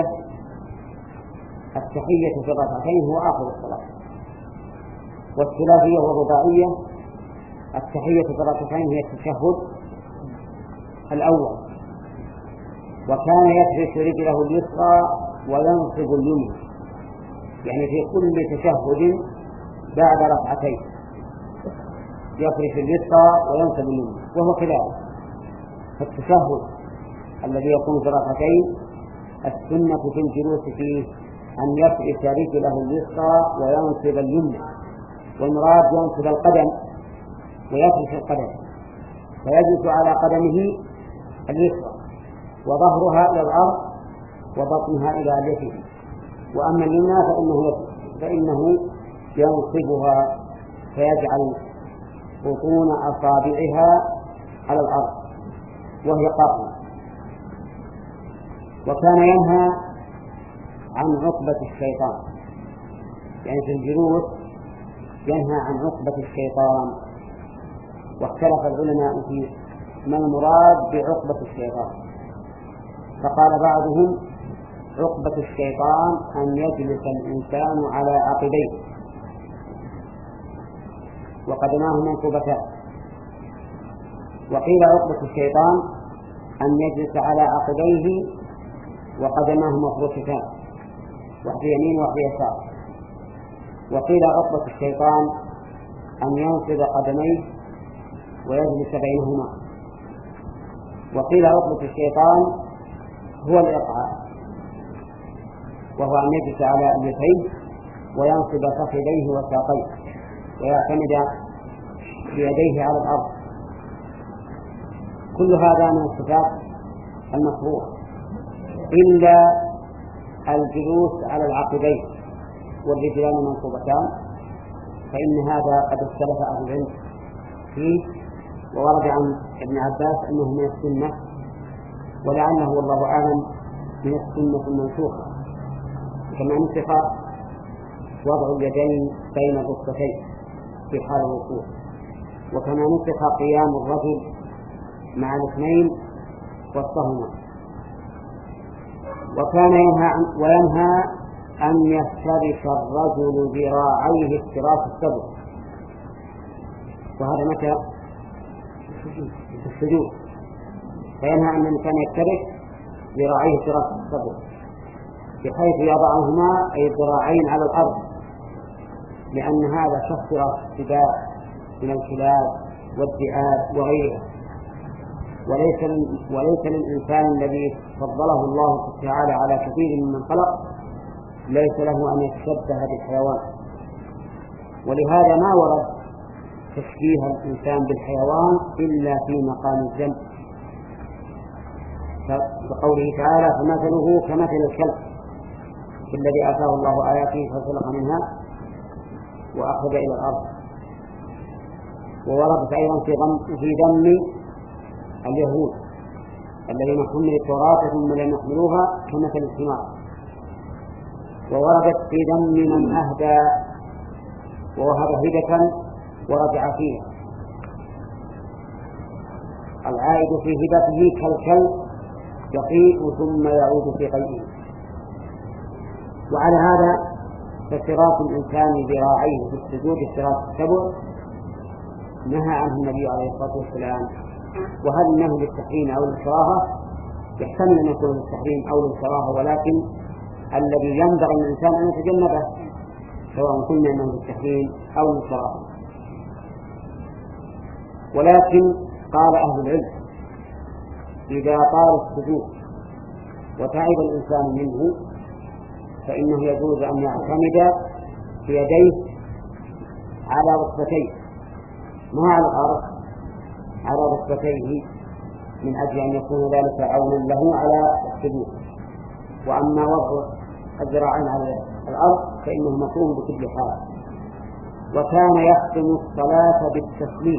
التحية في الركعتين هو آخر الصلاة، والثلاثية والرباعية التحية في الركعتين هي التشهد الأول. وكان يفرش رجله اليسرى وينصب اليمنى، يعني في كل تشهد بعد ركعتين يفرش اليسرى وينصب اليمنى، وهو كذلك. فالتشهد الذي يكون في ركعتين السنة في الجلوس فيه أن يفرش رجله اليسرى وينصب اليمنى، والمراد ينصب القدم ويفرش القدم، فيجلس على قدمه اليسرى وظهرها إلى الأرض وبطنها إلى اليسرى، وأما اليمنى فإنه فإنه ينصبها فيجعل بطون أصابعها على الأرض وهي قائمة. وكان ينهى عن عقبة الشيطان، يعني في الجلوس ينهى عن عقبة الشيطان. واختلف العلماء في ما المراد بعقبة الشيطان، فقال بعضهم: عقبة الشيطان أن يجلس الإنسان على عقبيه وقدماه منصوبتان. وقيل عقبة الشيطان أن يجلس على عقبيه وقدماه مفروشتان، واحدة يمين واحدة يسار. وقيل عقبة الشيطان أن ينصب قدميه ويجلس بينهما. وقيل عقبة الشيطان هو الإقعاء، وهو أن يجلس على اليدين وينصب فخذيه وساقيه ويعتمد بيديه على الأرض. كل هذا من الصفات المكروهة إلا الجلوس على العقبين والرجلان منصوبتان، فإن هذا قد اختلف أهل العلم فيه، وورد عن ابن عباس أنه من السنة، ولعله والله أعلم من السنة المنسوخة، كما نسخ وضع اليدين بين الركبتين في حال الوقوف، وكما نسخ قيام الرجل مع الاثنين وسطهما. وكان ينهى وينهى أن يفترش الرجل ذراعيه افتراس السبع، وهذا متى؟ في السجود، فينهى أن الإنسان يفترش ذراعيه افتراس السبع بحيث يضعهما أي الذراعين على الأرض، لأن هذا كثر السباع من الكلاب والذئاب وغيرها، وليس وليس للإنسان الذي فضله الله تعالى على كثير ممن خلق ليس له أن يتشبه بالحيوان، ولهذا ما ورد تشبيه الإنسان بالحيوان إلا في مقام الذنب، كقوله تعالى فمثله كمثل الكلب الذي آتاه الله آياته فانسلخ منها وأخذ إلى الأرض. ووردت أيضا في ذم اليهود الذين حملوا التوراة ثم لم يحملوها كمثل الحمار. ووردت في ذم من أهدى ووهب هبة ورجع فيها، العائد في هبته كالكلب يقيء ثم يعود في قيئه. وعلى هذا فافتراس الإنسان ذراعيه في السجود افتراس السبع نهى عنه النبي عليه الصلاة والسلام. وهل النهي للتحريم أو للكراهة؟ يحتمل أن يكون للتحريم أو للكراهة، ولكن الذي ينبغي الإنسان أن يتجنبه سواء قلنا أنه للتحريم أو للكراهة. ولكن قال أهل العلم إذا طال السجود وتعب الإنسان منه فإنه يجوز أن يعتمد بيديه على ركبتيه، ما على الأرض، على ركبتيه، من أجل أن يكون ذلك عونا له على السجود. وأما وضع الذراعين على الأرض فإنه مكروه بكل حال. وكان يختم الصلاة بالتسليم،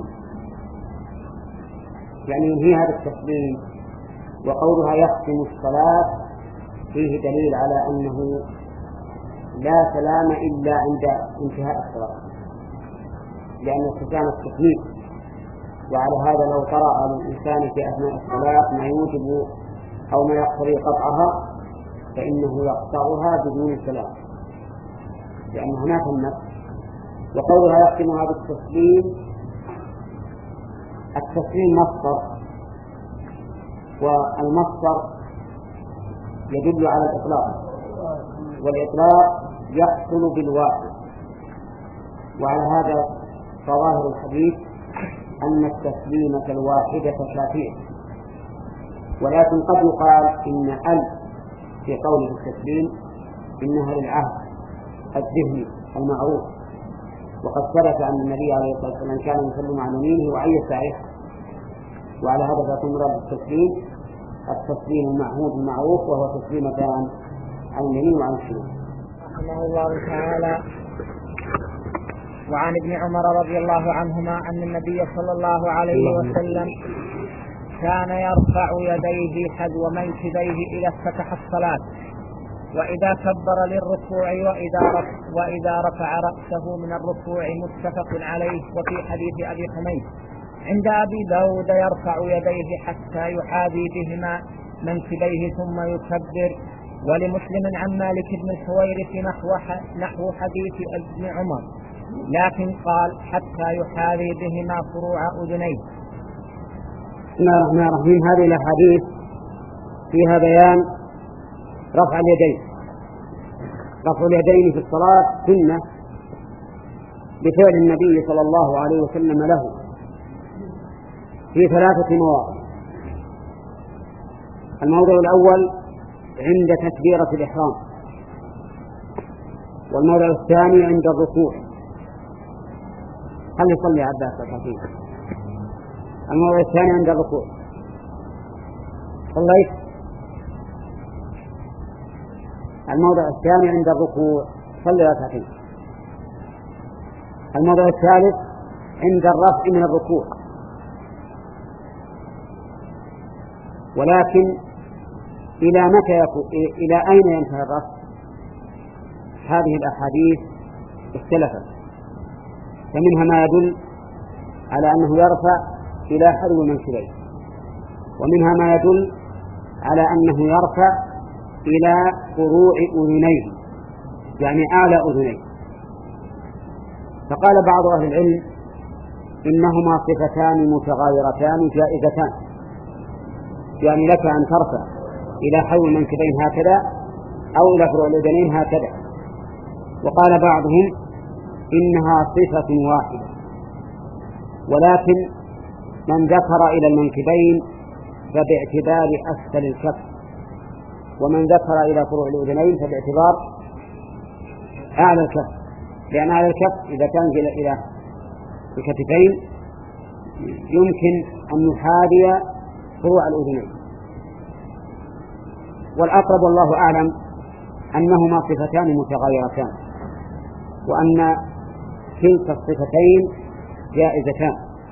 يعني ينهيها هذا التسليم. وقولها يختم الصلاة فيه دليل على أنه لا سلام إلا عند انتهاء الصلاة، لأن الختام التسليم. وعلى هذا لو قرأ الإنسان في أثناء الصلاة ما يوجب أو ما يقتضي قطعها فإنه يقطعها بدون سلام لأنها ما تمت. وقولها يختمها بالتسليم، التسليم مصدر، والمصدر يدل على الإطلاق، والإطلاق يحصل بالواحد. وعلى هذا فظاهر الحديث أن التسليمة الواحدة شافية، ولكن قد يقال إن ال في قوله التسليم إنها للعهد الذهني المعروف، وقد ثبت أن النبي عليه الصلاة والسلام كان يسلم عن يمينه وعن يساره. وعلى هذا فيكون مراد التسليم التسليم المعهود المعروف، وهو تسليمتان عن اليمين وعن الشمال. رحمه الله تعالى. وعن ابن عمر رضي الله عنهما أن النبي صلى الله عليه وسلم كان يرفع يديه حذو منكبيه إذا افتتح الصلاة، وإذا كبر للركوع، وإذا رفع, وإذا رفع رأسه من الركوع، متفق عليه. وفي حديث أبي حميد عند أبي داود يرفع يديه حتى يحاذي بهما منكبيه ثم يكبر. ولمسلم عن مالك بن الحويرث نحو, نحو حديث ابن عمر، لكن قال حتى يحاذي بهما فروع أذنيه. بسم الله الرحمن الرحيم. هذه الأحاديث فيها بيان رفع اليدين. رفع اليدين في الصلاة سنة بفعل النبي صلى الله عليه وسلم له في ثلاثة مواضع. الموضع الأول عند تكبيرة الإحرام، والموضع الثاني عند الركوع. هل يصلي عباس الخفيف؟ الموضع الثاني عند الركوع. صليت؟ الموضع الثاني عند الركوع صلي ركعتين. الموضع الثالث عند الرفع من الركوع. ولكن إلى متى يكون، إلى أين ينتهي الرفع؟ هذه الأحاديث اختلفت، فمنها ما يدل على أنه يرفع إلى حذو منكبيه، ومنها ما يدل على أنه يرفع إلى فروع أذنيه، يعني أعلى أذنيه. فقال بعض أهل العلم إنهما صفتان متغايرتان جائزتان، يعني لك أن ترفع إلى حول المنكبين هكذا أو إلى فروع الأذنين هكذا. وقال بعضهم إنها صفة واحدة، ولكن من ذكر إلى المنكبين فباعتبار أسفل الكف، ومن ذكر إلى فروع الأذنين فباعتبار أعلى الكف، لأن أعلى الكف إذا كان إلى الكتفين يمكن أن يحاذي فروع الأذنين. والأقرب والله أعلم أنهما صفتان متغايرتان، وأن كلتا الصفتين جائزتان،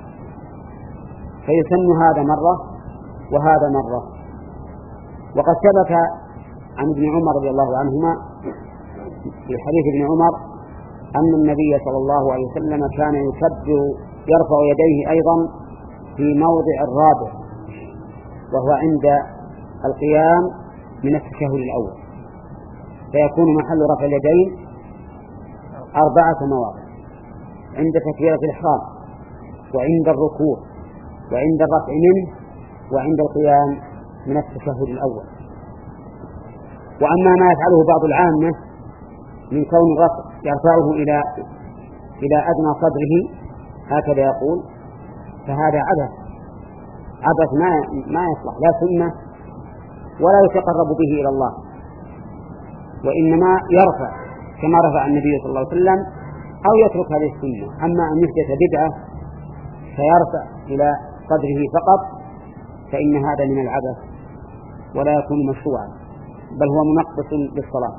فيسن هذا مرة وهذا مرة. وقد ثبت عن ابن عمر رضي الله عنهما في حديث ابن عمر أن النبي صلى الله عليه وسلم كان يكبر يرفع يديه أيضا في موضع الرابع، وهو عند القيام من التشهد الأول، فيكون محل رفع اليدين أربعة مواضع: عند تكبيرة الإحرام، وعند الركوع، وعند الرفع منه، وعند القيام من التشهد الأول. وأما ما يفعله بعض العامة من كون الرفع يرفعه إلى إلى أدنى صدره هكذا يقول، فهذا عبث عبث ما ما يصلح، لا سنة ولا يتقرب به إلى الله، وإنما يرفع كما رفع النبي صلى الله عليه وسلم أو يترك هذه السنة. أما أن يحدث بدعة فيرفع إلى قدره فقط فإن هذا من العبث ولا يكون مشروعا، بل هو منقص للصلاة.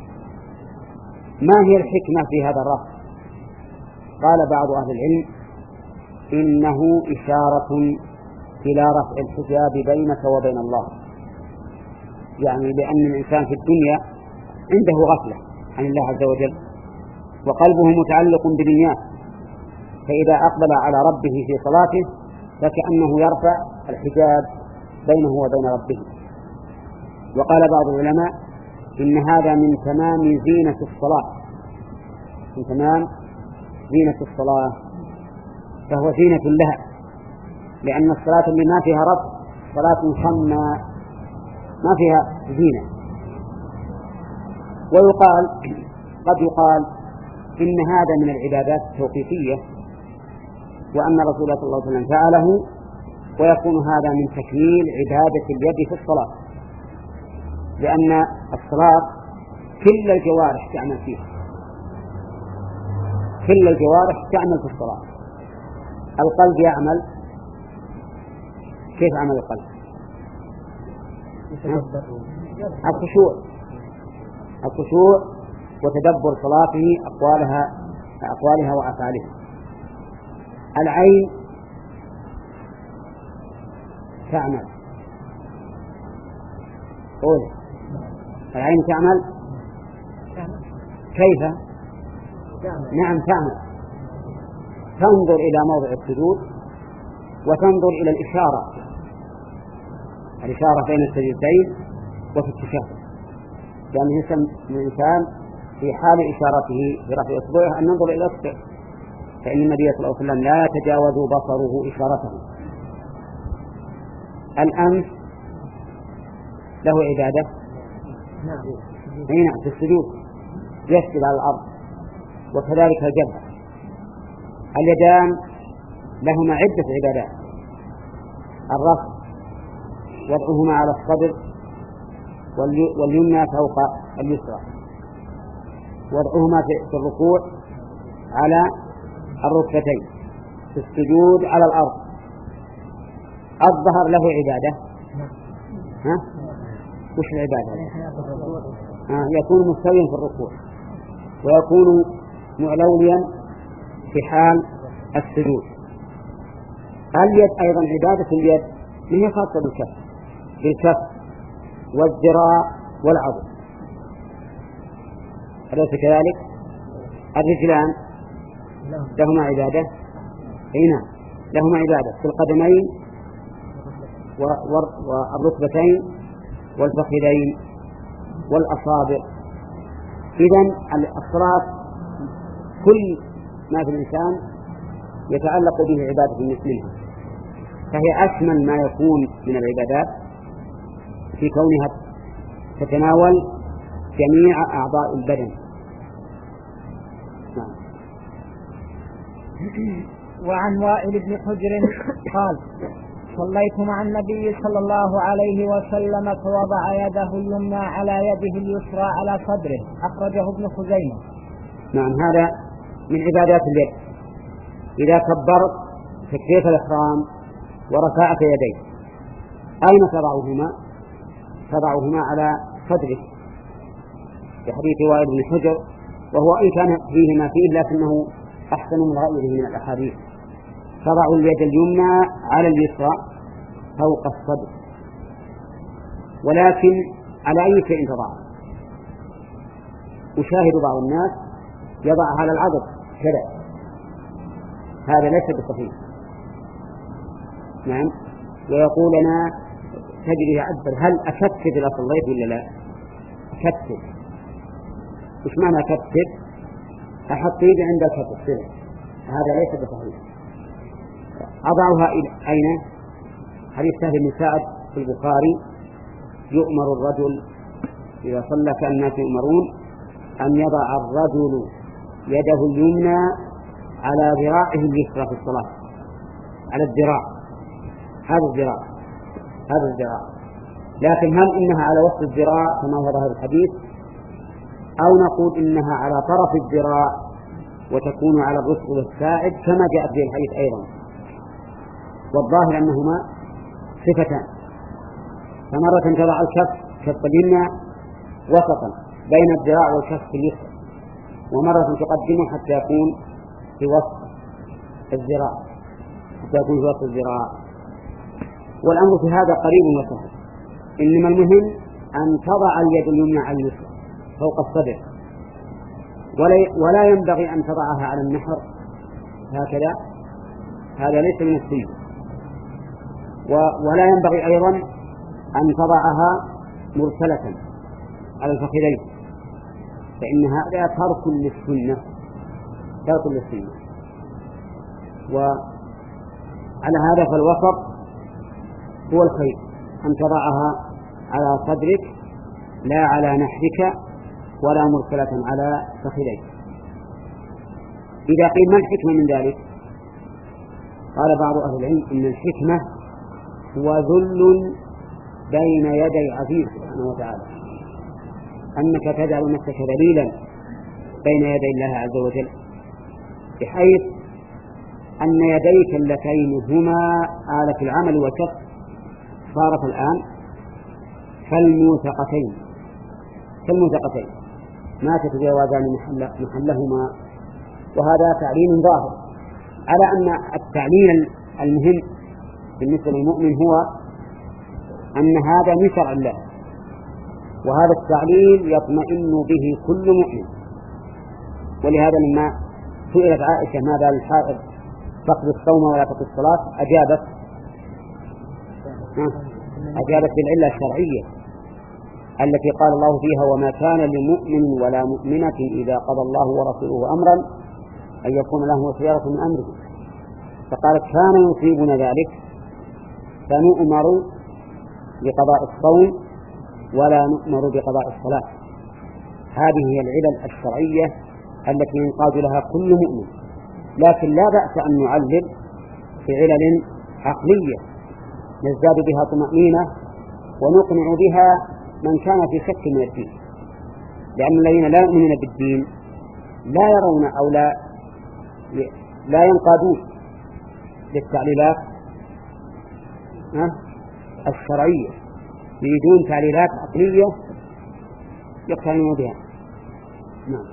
ما هي الحكمة في هذا الرفع؟ قال بعض أهل العلم إنه إشارة إلى رفع الحجاب بينك وبين الله، يعني لأن الإنسان في الدنيا عنده غفلة عن الله عز وجل وقلبه متعلق بدنياه، فإذا أقبل على ربه في صلاته فكأنه يرفع الحجاب بينه وبين ربه. وقال بعض العلماء إن هذا من تمام زينة الصلاة، من تمام زينة الصلاة، فهو زينة لها، لأن الصلاة اللي ما فيها رفع صلاة خمة ما فيها زينة. ويقال قد يقال إن هذا من العبادات التوقيفية، وأن رسول الله صلى الله عليه وسلم فعله، ويكون هذا من تكميل عبادة اليد في الصلاة، لأن الصلاة كل الجوارح تعمل فيها، كل الجوارح تعمل في الصلاة. القلب يعمل، كيف عمل القلب؟ الخشوع، الخشوع وتدبر صلاته أقوالها أقوالها وأفعالها. العين تعمل، قول العين تعمل كيف؟ نعم تعمل، تنظر إلى موضع السجود وتنظر إلى الإشارة، الإشارة بين السجدتين وفي التشهد، يعني يسمى الإنسان في حال إشارته في رفع إصبعه أن ينظر إلى الأصبع، فإن النبي صلى الله عليه وسلم لا يتجاوز بصره إشارته. الأنف له عبادة، نعم في السجود يسجد على الأرض، وكذلك الجبهة. اليدان لهما عدة عبادات: الرفع وضعهما على الصدر واليمنى فوق اليسرى، وضعهما في الركوع على الركبتين، في السجود على الأرض. الظهر له عبادة، ها؟ وش العبادة؟ آه يكون مستويا في الركوع، ويكون معلوليا في حال السجود. اليد أيضا عبادة اليد ما هي خاصة بالكف، بالكف والذراع والعضد، أليس كذلك؟ الرجلان لهما عبادة، هنا لهما عبادة في القدمين والركبتين والفخذين والأصابع. إذن الصلاة كل ما في الإنسان يتعلق به عبادة مثلها، فهي أشمل ما يكون من العبادات في كونها تتناول جميع أعضاء البدن. وعن وائل بن حجر قال: صليت مع النبي صلى الله عليه وسلم فوضع يده اليمنى على يده اليسرى على صدره، أخرجه ابن خزيمة. نعم، هذا من عبادات اليد. إذا كبرت تكبيرة الإحرام ورفعت يديك، أين تضعهما؟ تضعهما على صدرك، في حديث وائل بن حجر، وهو إن كان فيه ما فيه لكنه أحسن من غيره من الأحاديث. تضع اليد اليمنى على اليسرى فوق الصدر، ولكن على أي شيء تضعه؟ أشاهد بعض الناس يضعها على العضد كذا، هذا ليس بصحيح. نعم، ويقول أنا تجري عبر هل أكتف إذا صليت ولا لا؟ أكتف. إيش معنى أكتف؟ أحط يدي عند الكتف كذا، هذا ليس بصحيح. أضعها أين؟ حديث سهل بن سعد في البخاري: يؤمر الرجل إذا صلى كالناس يؤمرون أن يضع الرجل يده اليمنى على ذراعه اليسرى في الصلاة، على الذراع، هذا الذراع هذا الذراع لكن هل إنها على وسط الذراع كما هو ظاهر الحديث، أو نقول إنها على طرف الذراع وتكون على الرسغ والساعد كما جاء في الحديث أيضا؟ والظاهر أنهما صفتان، فمرة تضع الكف كف اليمنى وسطا بين الذراع والكف اليسرى، ومرة تقدمه حتى يكون في وسط الذراع حتى يكون في وسط الذراع. والأمر في هذا قريب وسهل، إنما المهم أن تضع اليد اليمنى على اليسرى فوق الصدر، ولا ينبغي أن تضعها على النحر هكذا، هذا ليس من السنة. ولا ينبغي أيضا أن تضعها مرسلة على الفخذين، فإن هذا ترك للسنة ترك للسنة. وعلى هذا فالوسط هو الخير، أن تضعها على صدرك لا على نحرك ولا مرسلة على فخذيك. إذا قيل ما الحكمة من ذلك؟ قال بعض أهل العلم إن الحكمة هو ذل بين يدي عزيز سبحانه وتعالى، أنك تجعل نفسك ذليلا بين يدي الله عز وجل، بحيث أن يديك اللتين هما آلة العمل والكسب صارت الآن كالموثقتين كالموثقتين ما تتجاوزان محل محلهما. وهذا تعليل ظاهر على أن التعليل المهم بالنسبة للمؤمن هو أن هذا من شرع الله، وهذا التعليل يطمئن به كل مؤمن. ولهذا لما سئلت عائشة ماذا للحائض تقضي الصوم ولا تقضي الصلاة أجابت أجابت بالعلة الشرعية التي قال الله فيها: وما كان لمؤمن ولا مؤمنة إذا قضى الله ورسوله أمرا أن يكون له خيارة من أمره. فقالت: كان يصيبنا ذلك فنؤمر بقضاء الصوم ولا نؤمر بقضاء الصلاة. هذه هي العلل الشرعية التي ينقاد لها كل مؤمن، لكن لا بأس أن نعلل بعلل عقلية نزداد بها طمأنينة ونقنع بها من كان في شك من الدين، لأن الذين لا يؤمنون بالدين لا يرون أو لا لا ينقادون للتعليلات الشرعية، يريدون تعليلات عقلية يقتنعون بها. نعم.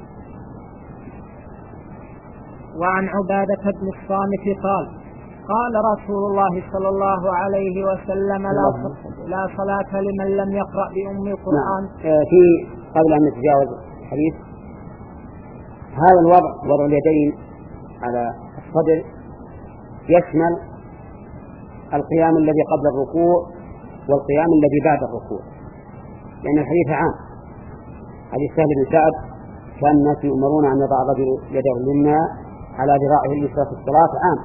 وعن عبادة بن الصامت قال: قال رسول الله صلى الله عليه وسلم: لا لا صلاة لمن لم يقرأ بأم القرآن. نعم. في قبل أن نتجاوز الحديث، هذا الوضع وضع اليدين على الصدر يشمل القيام الذي قبل الركوع والقيام الذي بعد الركوع، لأن الحديث عام حديث سهل بن سعد كان الناس يؤمرون أن يضع الرجل يده اليمنى على ذراعه اليسرى في الصلاة عام،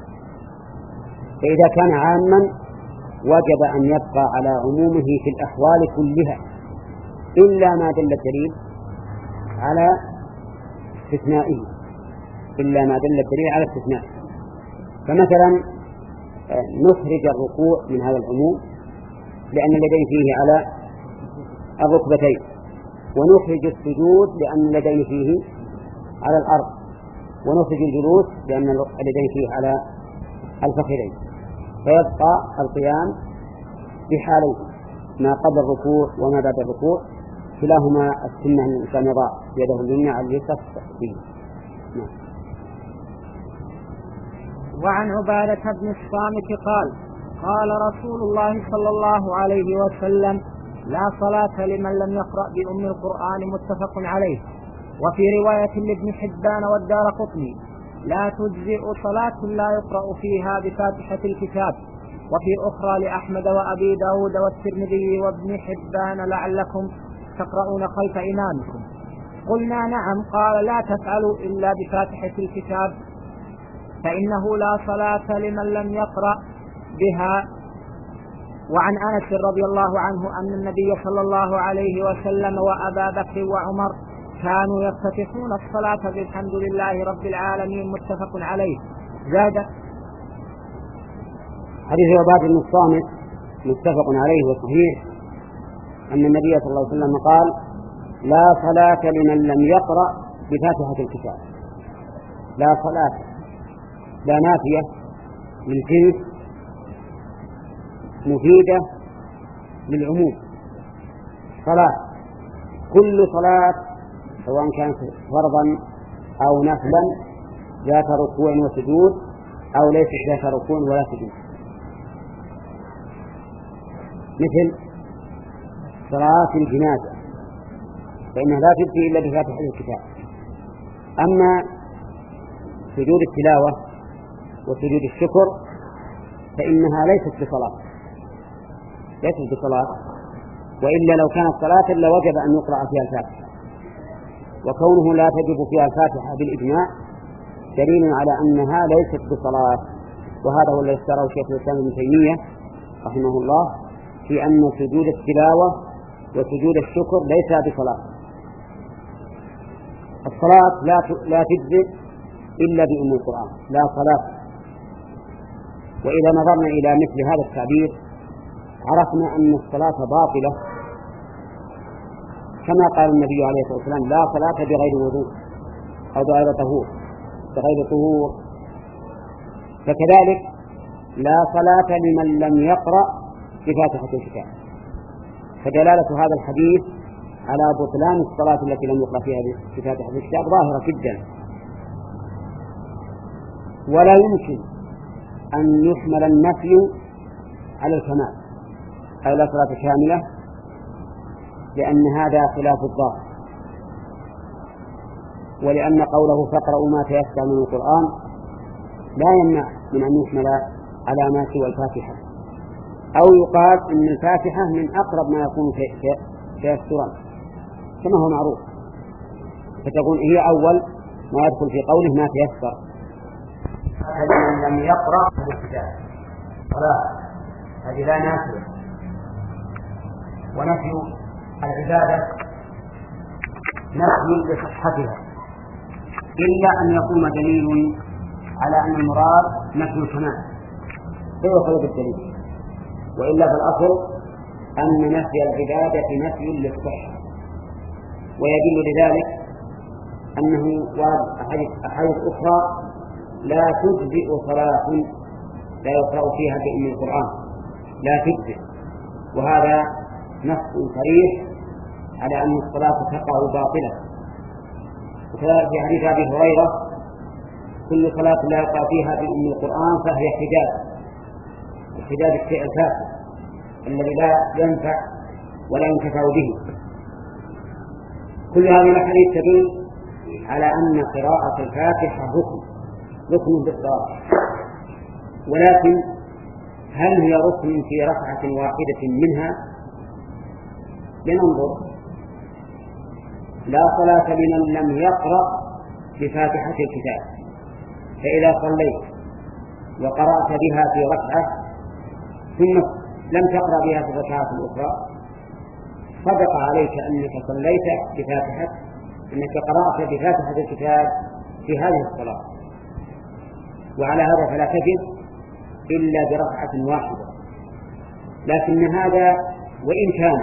فإذا كان عاما وجب أن يبقى على عمومه في الأحوال كلها إلا ما دل الدليل على استثنائه إلا ما دل الدليل على استثنائه. فمثلا نخرج الركوع من هذا العموم لأن اليدين فيه على الركبتين، ونخرج السجود لأن اليدين فيه على الأرض، ونخرج الجلوس لأن اليدين فيه على الفخذين، فيبقى القيام بحالين ما قبل الركوع وما بعد الركوع كلاهما السنة أن الإنسان يضع يده اليمنى على اليسرى فيه. وعن عبادة بن الصامت قال قال رسول الله صلى الله عليه وسلم لا صلاة لمن لم يقرأ بأم القرآن متفق عليه. وفي رواية لابن حبان والدارقطني لا تجزئ صلاة لا يقرأ فيها بفاتحة الكتاب. وفي أخرى لأحمد وأبي داود والترمذي وابن حبان لعلكم تقرؤون خلف إمامكم. قلنا نعم. قال لا تفعلوا إلا بفاتحة الكتاب فإنه لا صلاة لمن لم يقرأ بها. وعن أنس رضي الله عنه أن النبي صلى الله عليه وسلم وأبا بكر وعمر كانوا يفتتحون الصلاة بالحمد لله رب العالمين متفق عليه. زاد حديث عبادة بن الصامت متفق عليه وصحيح أن النبي صلى الله عليه وسلم قال لا صلاة لمن لم يقرأ بفاتحة الكتاب. لا صلاة لا نافية للجنس مفيدة للعموم. صلاة كل صلاة سواء كانت فرضا أو نفلا ذات ركوع وسجود أو ليست ذات ركوع ولا سجود، مثل صلاة الجنازة فإنها لا تبقي إلا بفاتحة الكتاب. أما سجود التلاوة وسجود الشكر فإنها ليست بصلاة ليست بصلاة وإلا لو كانت صلاة لوجب أن يقرأ فيها الفاتحة، وكونه لا تجب فيها الفاتحة بالإجماع دليل على أنها ليست بصلاة. وهذا هو الذي اختاره شيخ الإسلام ابن تيمية رحمه الله في أن سجود التلاوة وسجود الشكر ليس بصلاة. الصلاة لا لا تجزئ إلا بأم القرآن، لا صلاة. وإذا نظرنا إلى مثل هذا التعبير عرفنا أن الصلاة باطلة كما قال النبي عليه الصلاة والسلام لا صلاة بغير وضوء أو بغير طهور بغير طهور. فكذلك لا صلاة لمن لم يقرأ بفاتحة الكتاب. فدلالة هذا الحديث على بطلان الصلاة التي لم يقرأ فيها بفاتحة الكتاب ظاهرة جدا. ولا يمكن أن يحمل النفي على الكمال أي لا صلاة كاملة، لأن هذا خلاف الظاهر، ولأن قوله فاقرأوا ما تيسر من القرآن لا يمنع من أن يحمل على ما سوى الفاتحة، أو يقال إن الفاتحة من أقرب ما يكون تيسرا كما هو معروف، فتكون هي أول ما يدخل في قوله ما تيسر. من لم يقرأ الكتاب صلاة هذه لا نافية. ونفي العبادة نفي لصحتها إلا أن يقوم دليل على أن المراد نفي الكمال فهو خلق الدليل، وإلا فالأصل أن نفي العبادة نفي للصحة. ويدل لذلك أنه ورد أحاديث أخرى لا تجزئ صلاة لا يقرأ فيها بأم القرآن لا تجزئ، وهذا نص صريح على أن الصلاة تقع باطلة. وفي حديث أبي هريرة كل صلاة لا يقرأ فيها بأم القرآن فهي حجاب، الحجاب الشيء الفاسد الذي لا ينفع ولا ينتفع به. كل هذه الأحاديث تدل على أن قراءة الفاتحة ركن ركن بالصلاة، ولكن هل هي ركن في ركعة واحدة منها؟ لننظر. لا صلاة لمن لم يقرأ بفاتحة الكتاب. فإذا صليت وقرأت بها في ركعة ثم لم تقرأ بها في الركعات الأخرى صدق عليك أنك صليت بفاتحة أنك قرأت بفاتحة الكتاب في هذه الصلاة، وعلى هذا فلا تجد إلا بركعة واحدة. لكن هذا وإن كان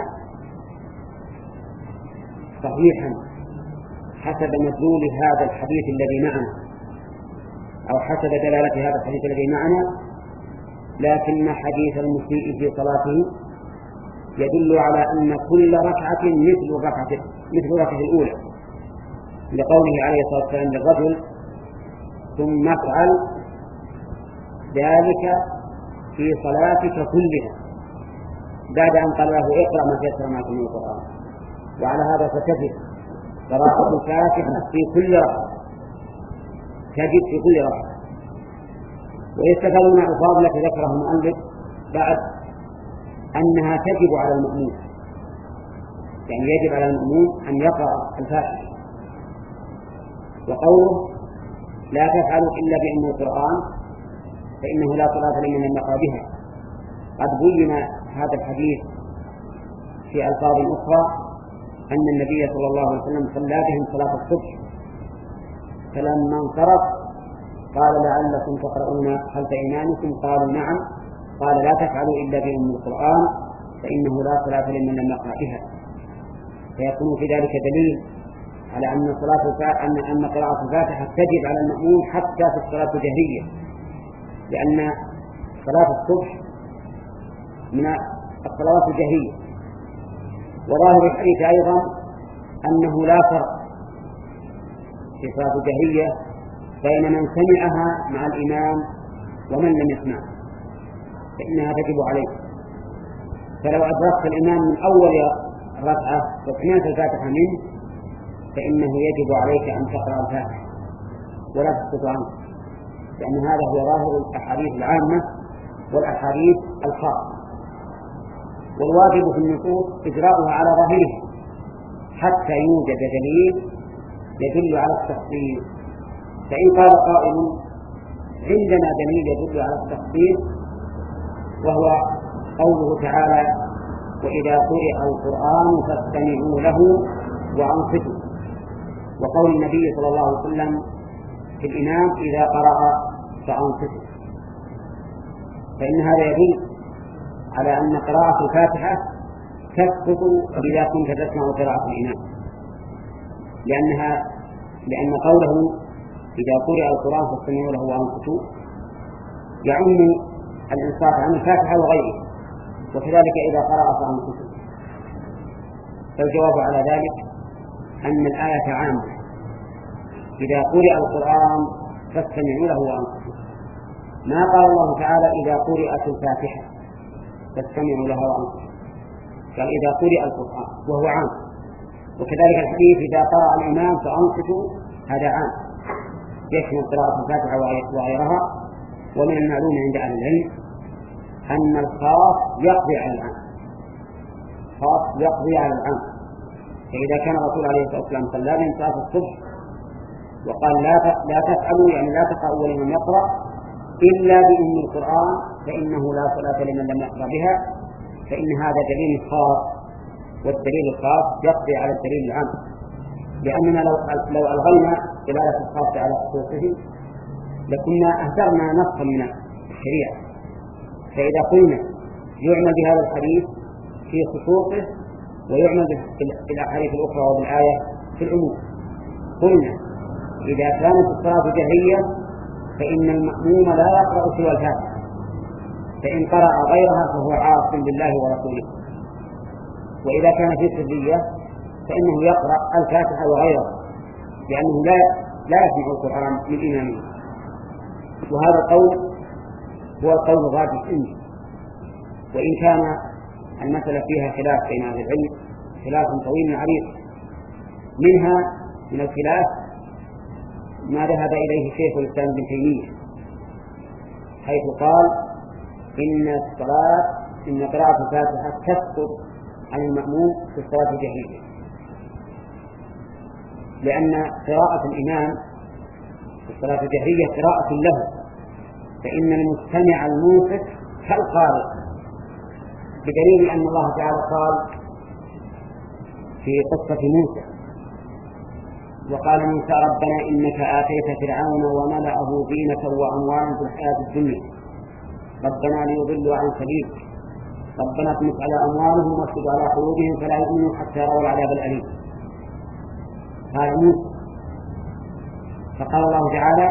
صحيحا حسب مدلول هذا الحديث الذي معنا أو حسب دلالة هذا الحديث الذي معنا، لكن حديث المسيء في صلاته يدل على أن كل ركعة مثل الركعة مثل الركعة الأولى، لقوله عليه الصلاة والسلام للرجل ثم افعل ذلك في صلاتك كلها، بعد أن قال له اقرأ ما تيسر معك من القرآن. وعلى هذا فتجد قراءة الفاتحة في كل ركعة، تجد في كل ركعة. ويستفاد من الألفاظ التي ذكرها المؤلف بعد أنها تجب على المأموم، يعني يجب على المأموم أن يقرأ الفاتحة. وقوله لا تفعلوا إلا بأم القرآن فإنه لا صلاة لمن لم يقرأ بها، قد بين هذا الحديث في ألفاظ أخرى أن النبي صلى الله عليه وسلم صلى بهم صلاة الصبح، فلما انصرف قال لعلكم تقرؤون خلف إمامكم، قالوا نعم، قال لا تفعلوا إلا بأم القرآن فإنه لا صلاة لمن لم يقرأ بها. فيكون في ذلك دليل على أن صلاة أن أن قراءة الفاتحة تجب على المأموم حتى في الصلاة الجهرية، لأن صلاة الصبح من الصلوات الجهرية. وظاهر الحديث أيضا أنه لا فرق في صلاة الجهرية بين من سمعها مع الإمام ومن لم يسمع، فإنها تجب عليه. فلو أدركت الإمام من أول ركعة وسمعت الفاتحة منه فإنه يجب عليك أن تقرأ الفاتحة ولا تسقط عنه، لأن هذا هو ظاهر الأحاديث العامة والأحاديث الخاصة. والواجب في النصوص إجراؤها على ظاهرها حتى يوجد دليل يدل على التخصيص. فإن قال قائل عندنا دليل يدل على التخصيص وهو قوله تعالى وإذا قرئ القرآن فاستمعوا له وأنصتوا، وقول النبي صلى الله عليه وسلم في الإمام إذا قرأ فأنصتوا، فإن هذا يدل على أن قراءة الفاتحة تسقط إذا كنت تسمع قراءة الإمام، لأنها لأن قوله إذا قرئ القرآن فاستمعوا له وأنصتوا يعم الإنصات عن الفاتحة وغيره، وكذلك إذا قرأ فأنصتوا. فالجواب على ذلك أن الآية عامة، إذا قرئ القرآن فاستمعوا له وأنصتوا. ما قال الله تعالى إذا قرئت الفاتحة فاستمعوا لها وأنصتوا، قال إذا قرئ القرآن وهو عام. وكذلك الحديث إذا قرأ الإمام فأنصتوا هذا عام يشمل قراءة الفاتحة وغيرها. ومن المعلوم عند أهل العلم أن الخاص يقضي على العام، خاص يقضي على العام. فإذا كان الرسول عليه الصلاة والسلام صلى بهم صلاة الصبح وقال لا لا تفعلوا يعني لا تقرأوا لمن يقرأ إلا بأم القرآن فإنه لا صلاة لمن لم يقرأ بها، فإن هذا دليل خاص، والدليل الخاص يقضي على الدليل العام، لأننا لو لو ألغينا دلالة الخاص على خصوصه لكنا أهدرنا نصا من الشريعة. فإذا قلنا يعمل بهذا الحديث في خصوصه ويعمل بالأحاديث الأخرى وبالآية في العموم، قلنا إذا كانت الصلاة جهرية فإن المأموم لا يقرأ سوى الفاتحة، فإن قرأ غيرها فهو عاص بالله ورسوله. وإذا كان في سرية فإنه يقرأ الفاتحة وغيرها، لأنه لا لا يسمع القرآن من إمامه. وهذا القول هو القول الراجح عنده، وإن كان المسألة فيها خلاف بين أهل العلم خلاف طويل عريض. منها من الخلاف ما ذهب إليه شيخ الإسلام ابن تيمية، حيث قال إن الصلاة إن قراءة الفاتحة تسقط عن المأموم في الصلاة الجهرية، لأن قراءة الإمام في الصلاة الجهرية قراءة له، فإن المستمع المنصت كالقارئ، بدليل أن الله تعالى قال في قصة موسى: وقال موسى ربنا إنك آتيت فرعون وملأه زينة وأموالا في الحياة الدنيا ربنا ليضلوا عن سبيلك ربنا اطمس على أموالهم واشدد على قلوبهم فلا يؤمنوا حتى يروا العذاب الأليم. قال موسى، فقال الله تعالى: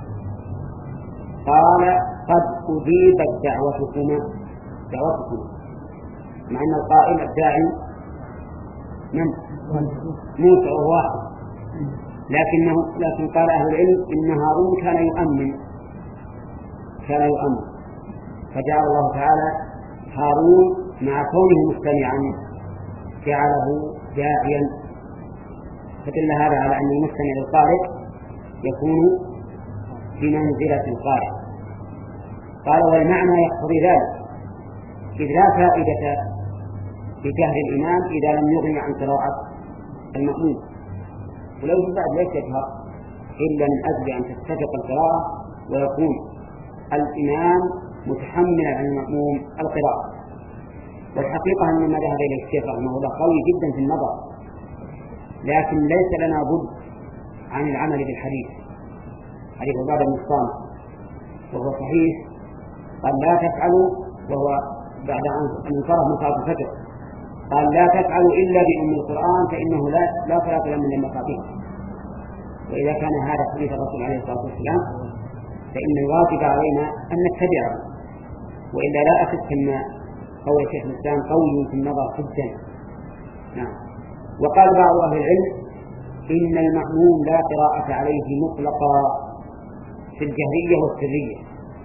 قال قد أجيبت دعوتكما دعوتكما مع أن القائل الداعي من موسى وهو واحد، لكنه لكن قال أهل العلم إن هارون كان يؤمن كان يؤمن فجعل الله تعالى هارون مع كونه مستمعا جعله داعيا، فدل هذا على أن المستمع للقارئ يكون في منزلة القارئ. قال والمعنى يقتضي ذلك، إذ لا فائدة بجهر الإمام إذا لم يغني عن قراءة المأموم، ولو بعد ليس يجهر إلا من أجل أن تتفق القراءة ويكون الإمام متحملا عن المأموم القراءة. والحقيقة أن ما ذهب إليه الشيخ رحمه الله قوي جدا في النظر، لكن ليس لنا بد عن العمل بالحديث، حديث عبادة بن الصامت وهو صحيح، قال لا تفعلوا، وهو بعد أن انصرف من صلاة الفجر قال لا تفعلوا إلا بأم القرآن فإنه لا لا صلاة لمن لم يقرأ به. وإذا كان هذا حديث الرسول عليه الصلاة والسلام فإن الواجب علينا أن نتبعه، وإلا لا أخذ كما قول شيخ الإسلام قوي في النظر جدا. نعم. وقال بعض أهل العلم إن المأموم لا قراءة عليه مطلقا في الجهرية والسرية،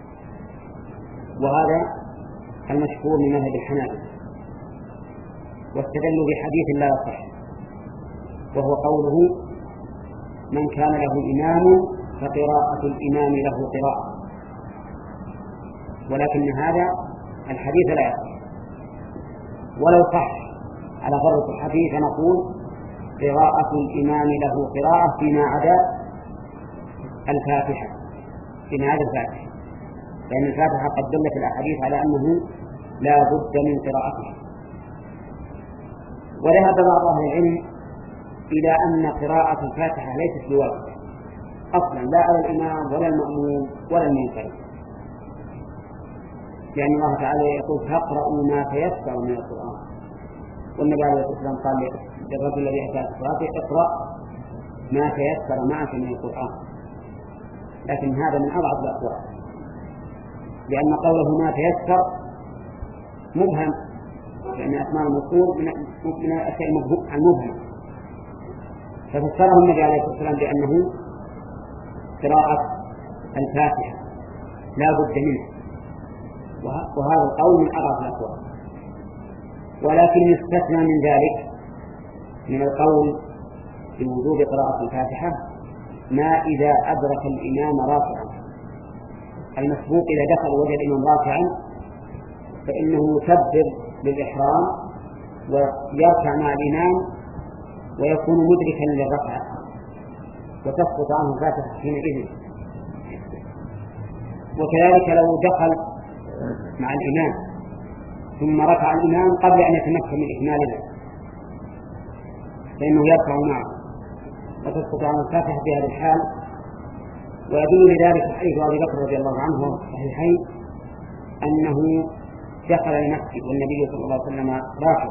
وهذا المشهور من مذهب الحنابلة، واستدلوا بحديث لا يصح وهو قوله من كان له إمام فقراءة الإمام له قراءة، ولكن هذا الحديث لا يصح. ولو صح على فرض الحديث نقول قراءة الإمام له قراءة فيما عدا الفاتحة فيما عدا الفاتحة لأن الفاتحة قد دلت الأحاديث على أنه لا بد من قراءتها. وذهب بعض أهل العلم إلى أن قراءة الفاتحة ليست بواجبة أصلا لا على الإمام ولا المأموم ولا المنفرد، لأن الله تعالى يقول فاقرأوا ما تيسر من القرآن، والنبي عليه الصلاة والسلام قال للرجل الذي أتى الصلاة اقرأ ما تيسر معك من القرآن، لكن هذا من أضعف الأقوال، لأن قوله ما تيسر مبهم، لأن أسماء الموصول من الأشياء المبهمة، ففسره النبي عليه الصلاة والسلام بأنه قراءة الفاتحة لا بد منه، وهذا القول من أضعف الأقوال. ولكن يستثنى من ذلك من القول بوجوب قراءة الفاتحة ما إذا أدرك الإمام راكعا، المسبوق إذا دخل وجد الإمام راكعا فإنه يكبر للإحرام ويركع مع الإمام ويكون مدركا للركعة وتسقط عنه الفاتحة حينئذ. وكذلك لو دخل مع الإمام ثم ركع الإمام قبل أن يتمكن من إكمالها فإنه يركع معه وتسقط عنه الفاتحة في هذه الحال. ويدل لذلك حديث أبي بكر رضي الله عنه في الصحيحين أنه دخل المسجد والنبي صلى الله عليه وسلم راكع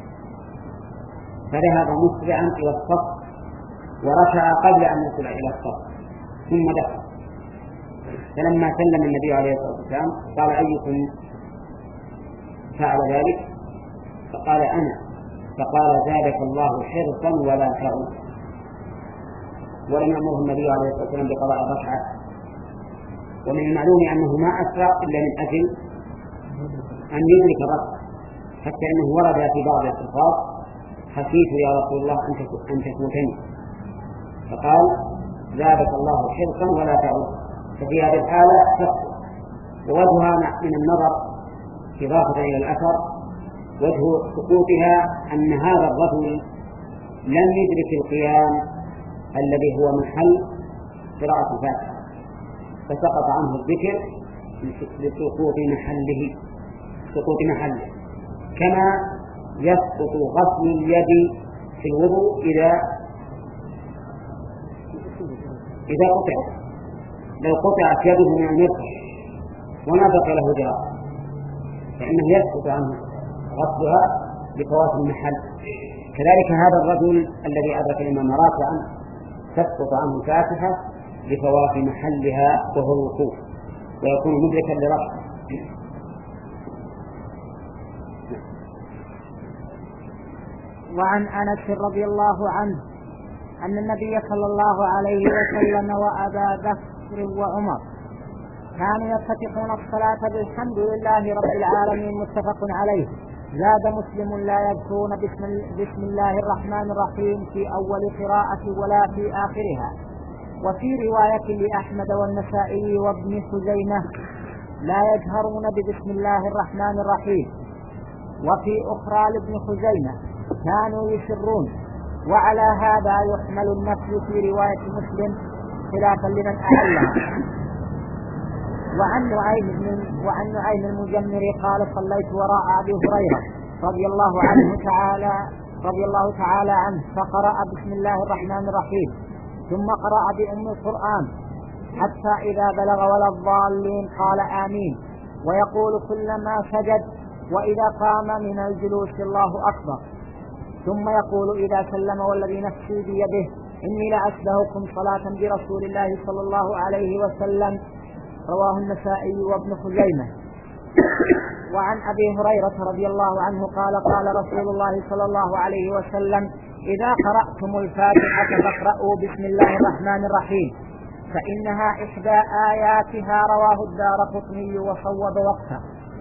فذهب مسرعا إلى الصف وركع قبل أن يصل إلى الصف ثم دخل، فلما سلم النبي عليه الصلاة والسلام قال أيكم فعل ذلك؟ فقال أنا، فقال زادك الله حرصا ولا تعود، ولم يأمره النبي عليه الصلاة والسلام بقضاء الركعة. ومن المعلوم أنه ما أسرع إلا من أجل أن يدرك الركعة، حتى أنه ورد في بعض الألفاظ خشيت يا رسول الله أن تفوتني، فقال زادك الله حرصا ولا تعود، ففي هذه الحالة تخطئ. ووجهها من النظر إضافة إلى الأثر وجه سقوطها أن هذا الرجل لم يدرك القيام الذي هو محل قراءة الفاتحة، فسقط عنه الذكر لسقوط محله سقوط محله كما يسقط غسل اليد في الوضوء إذا إذا قطع لو قطعت يده من المرفق وما بقي له جراح فإنه يسقط عنه غسلها لفوات المحل. كذلك هذا الرجل الذي أدرك الإمام راكعا تسقط عنه الفاتحة لفوات محلها وهو الوقوف ويكون مدركا لرفعه. وعن أنس رضي الله عنه أن النبي صلى الله عليه وسلم وأبا بكر وعمر كانوا يفتتحون الصلاة بالحمد لله رب العالمين متفق عليه. زاد مسلم لا يذكرون بسم الله الرحمن الرحيم في أول قراءة ولا في آخرها. وفي رواية لأحمد والنسائي وابن خزيمة لا يجهرون ببسم الله الرحمن الرحيم. وفي أخرى لابن خزيمة كانوا يسرون. وعلى هذا يحمل النفي في رواية مسلم خلافا لمن أعلها. وعن نعيم وعن نعيم المجمر قال صليت وراء أبي هريرة رضي الله عنه تعالى رضي الله تعالى عنه فقرأ بسم الله الرحمن الرحيم ثم قرأ بأم القرآن حتى إذا بلغ ولا الضالين قال آمين ويقول كلما سجد وإذا قام من الجلوس الله أكبر ثم يقول إذا سلم والذي نفسي بيده إني لأشبهكم صلاة برسول الله صلى الله عليه وسلم. رواه النسائي وابن خزيمة. وعن أبي هريرة رضي الله عنه قال قال رسول الله صلى الله عليه وسلم إذا قرأتم الفاتحة فاقرأوا بسم الله الرحمن الرحيم فإنها إحدى آياتها. رواه الدارقطني وصوب وقته.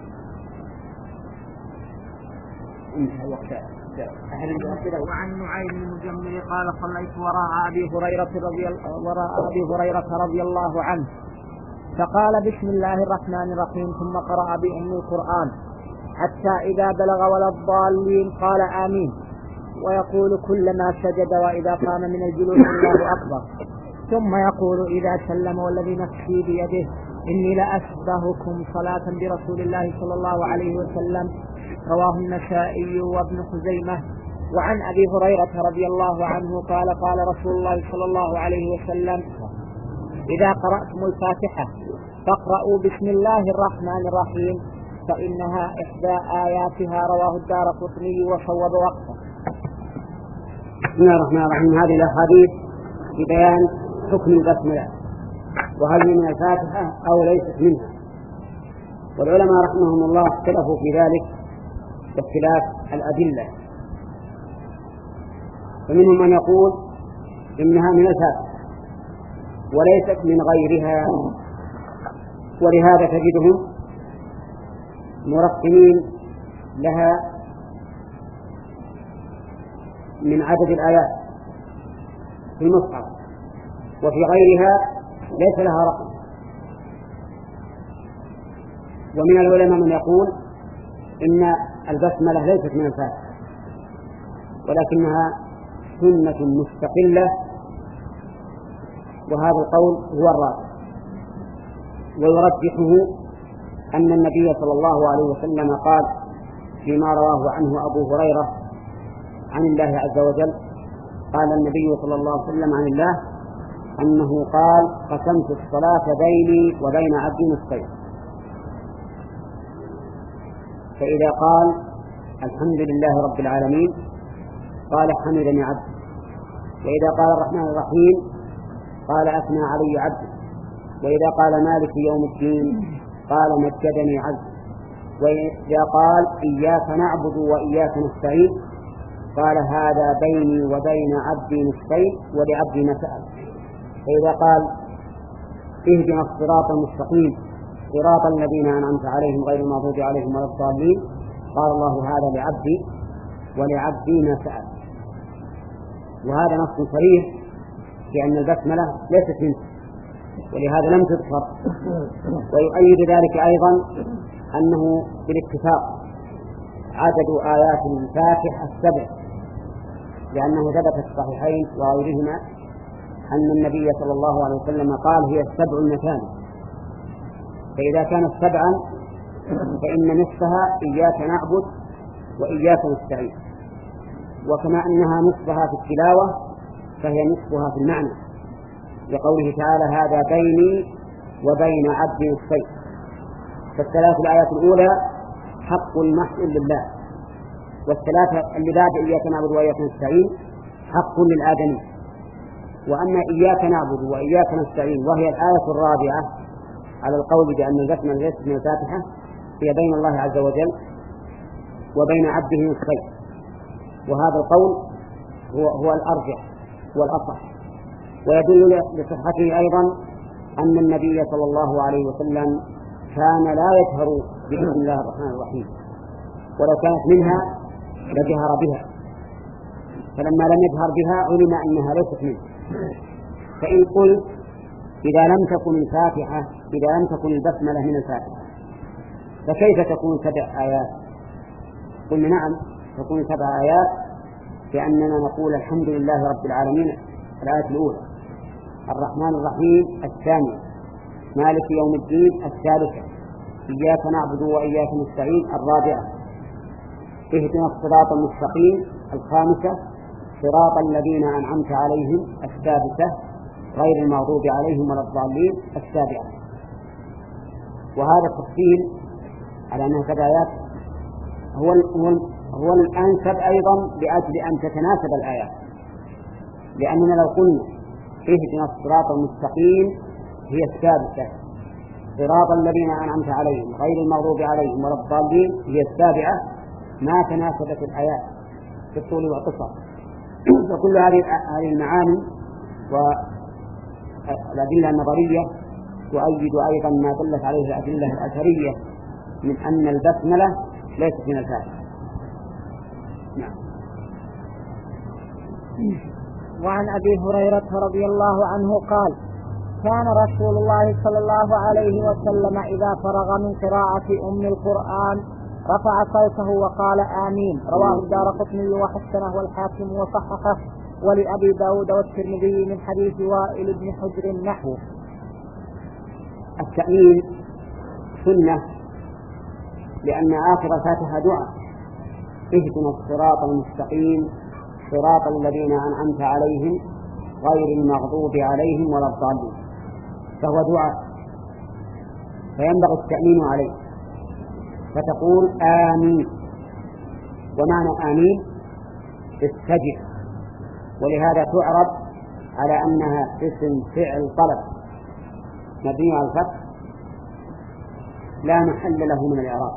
وعن نعيم المجمل قال صليت وراء أبي هريرة رضي وراء أبي هريرة رضي الله عنه فقال بسم الله الرحمن الرحيم ثم قرأ بأم القرآن حتى إذا بلغ ولا الضالين قال آمين ويقول كلما سجد وإذا قام من الجلوس الله أكبر ثم يقول إذا سلم والذي نفسي بيده إني لأشبهكم صلاة برسول الله صلى الله عليه وسلم. رواه النسائي وابن خزيمة. وعن أبي هريرة رضي الله عنه قال قال رسول الله صلى الله عليه وسلم إذا قرأتم الفاتحة فاقرأوا بسم الله الرحمن الرحيم فإنها إحدى آياتها. رواه الدارقطني وصوب وقته. بسم الله الرحمن الرحيم. هذه الأحاديث في بيان حكم البسملة وهل من الفاتحة أو ليست منها. والعلماء رحمهم الله اختلفوا في ذلك باختلاف الأدلة، فمنهم من يقول إنها من الفاتحة وليست من غيرها، ولهذا تجدهم مرقمين لها من عدد الآيات في المصحف، وفي غيرها ليس لها رقم. ومن العلماء من يقول إن البسملة ليست من الفاتحة ولكنها سنة مستقلة، وهذا القول هو الراجح. ويرجحه أن النبي صلى الله عليه وسلم قال فيما رواه عنه أبو هريرة عن الله عز وجل، قال النبي صلى الله عليه وسلم عن الله أنه قال قسمت الصلاة بيني وبين عبدي نصفين، فإذا قال الحمد لله رب العالمين قال حمدني عبدي، وإذا قال الرحمن الرحيم قال أثنى علي عبدي، وإذا قال مالك يوم الدين قال مجدني عبدي، وإذا قال إياك نعبد وإياك نستعين قال هذا بيني وبين عبدي نصفين ولعبدي ما سأل. فإذا قال اهدنا الصراط المستقيم صراط الذين أنعمت عليهم غير المغضوب عليهم ولا الضالين قال الله هذا لعبدي ولعبدي ما سأل. وهذا نص صريح في أن البسملة ليست منه، ولهذا لم تذكر. ويؤيد ذلك أيضا أنه بالاتفاق عدد آيات الفاتحة السبع، لأنه ثبت في الصحيحين وغيرهما أن النبي صلى الله عليه وسلم قال هي السبع المثاني، فإذا كانت سبعا فإن نصفها إياك نعبد وإياك نستعين، وكما أنها نصفها في التلاوة فهي نصفها في المعنى، لقوله تعالى هذا بيني وبين عبدي السيف. فالثلاث الآيات الأولى حق محض لله، والثلاثة اللي بعد إياك نعبد وإياك نستعين حق للآدمي. وأما إياك نعبد وإياك نستعين وهي الآية الرابعة على القول بأن البسمة ليست من الفاتحة، هي بين الله عز وجل وبين عبده الخير، وهذا القول هو, هو الأرجح والأصح. ويدل لصحته أيضا أن النبي صلى الله عليه وسلم كان لا يجهر بسم الله الرحمن الرحيم، ولو كانت منها لجهر بها، فلما لم يجهر بها علم أنها ليست منه. فإن قلت إذا لم تكن الفاتحة إذا لم تكن البسملة من الفاتحة فكيف تكون سبع آيات؟ قلنا نعم تكون سبع آيات، لأننا نقول الحمد لله رب العالمين الآية الأولى، الرحمن الرحيم الثانية، مالك يوم الدين الثالثة، إياك نعبد وإياك نستعين الرابعة، اهدنا الصراط المستقيم الخامسة، صراط الذين أنعمت عليهم السادسة، غير المغضوب عليهم ولا الضالين السابعة. وهذا التفصيل على أنها سبع آيات هو هو الأنسب أيضا لأجل أن تتناسب الآيات، لأننا لو قلنا اهدنا الصراط المستقيم هي السادسة، صراط الذين أنعمت عليهم غير المغضوب عليهم ولا الضالين هي السابعة، ما تناسبت الآيات في الطول والقصر. فكل هذه هذه المعاني والأدلة النظرية تؤيد أيضا ما دلت عليه الأدلة الأثرية من أن البسملة ليست من الفاتحة. نعم. وعن أبي هريرة رضي الله عنه قال كان رسول الله صلى الله عليه وسلم إذا فرغ من قراءة أم القرآن رفع صوته وقال آمين. رواه الدارقطني وحسنه والحاكم وصححه، ولأبي داود والترمذي من حديث وائل بن حجر نحوه. التأمين سنة، لأن آخر الفاتحة دعاء، اهدنا الصراط المستقيم صراط الذين أنعمت عليهم غير المغضوب عليهم ولا الضالين، فهو دعاء فينبغي التأمين عليه، فتقول آمين. ومعنى آمين استجب، ولهذا تعرب على أنها اسم فعل طلب مبني على الفتح لا محل له من الإعراب.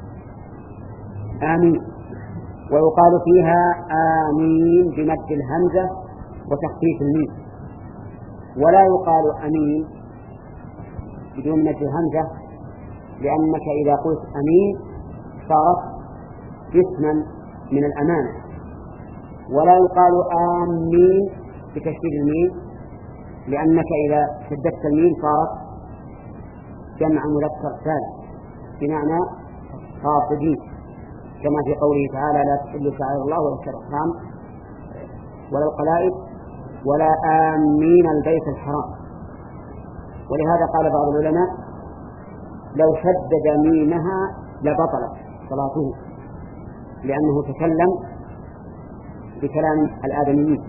آمين. ويقال فيها آمين بمد الهمزة وتخفيف الميم، ولا يقال أمين بدون مد الهمزة، لأنك إذا قلت أمين صارت اسما من الأمانة. ولا يقال آمين بتشديد الميم، لأنك إذا شددت الميم صارت جمع مذكر سالم بمعنى قاصدين، كما في قوله تعالى لا تحل شعائر الله ولا الشرحام ولا القلائد ولا آمين البيت الحرام. ولهذا قال بعض العلماء لو شدد ميمها لبطلت صلاته، لأنه تكلم بكلام الآدميين.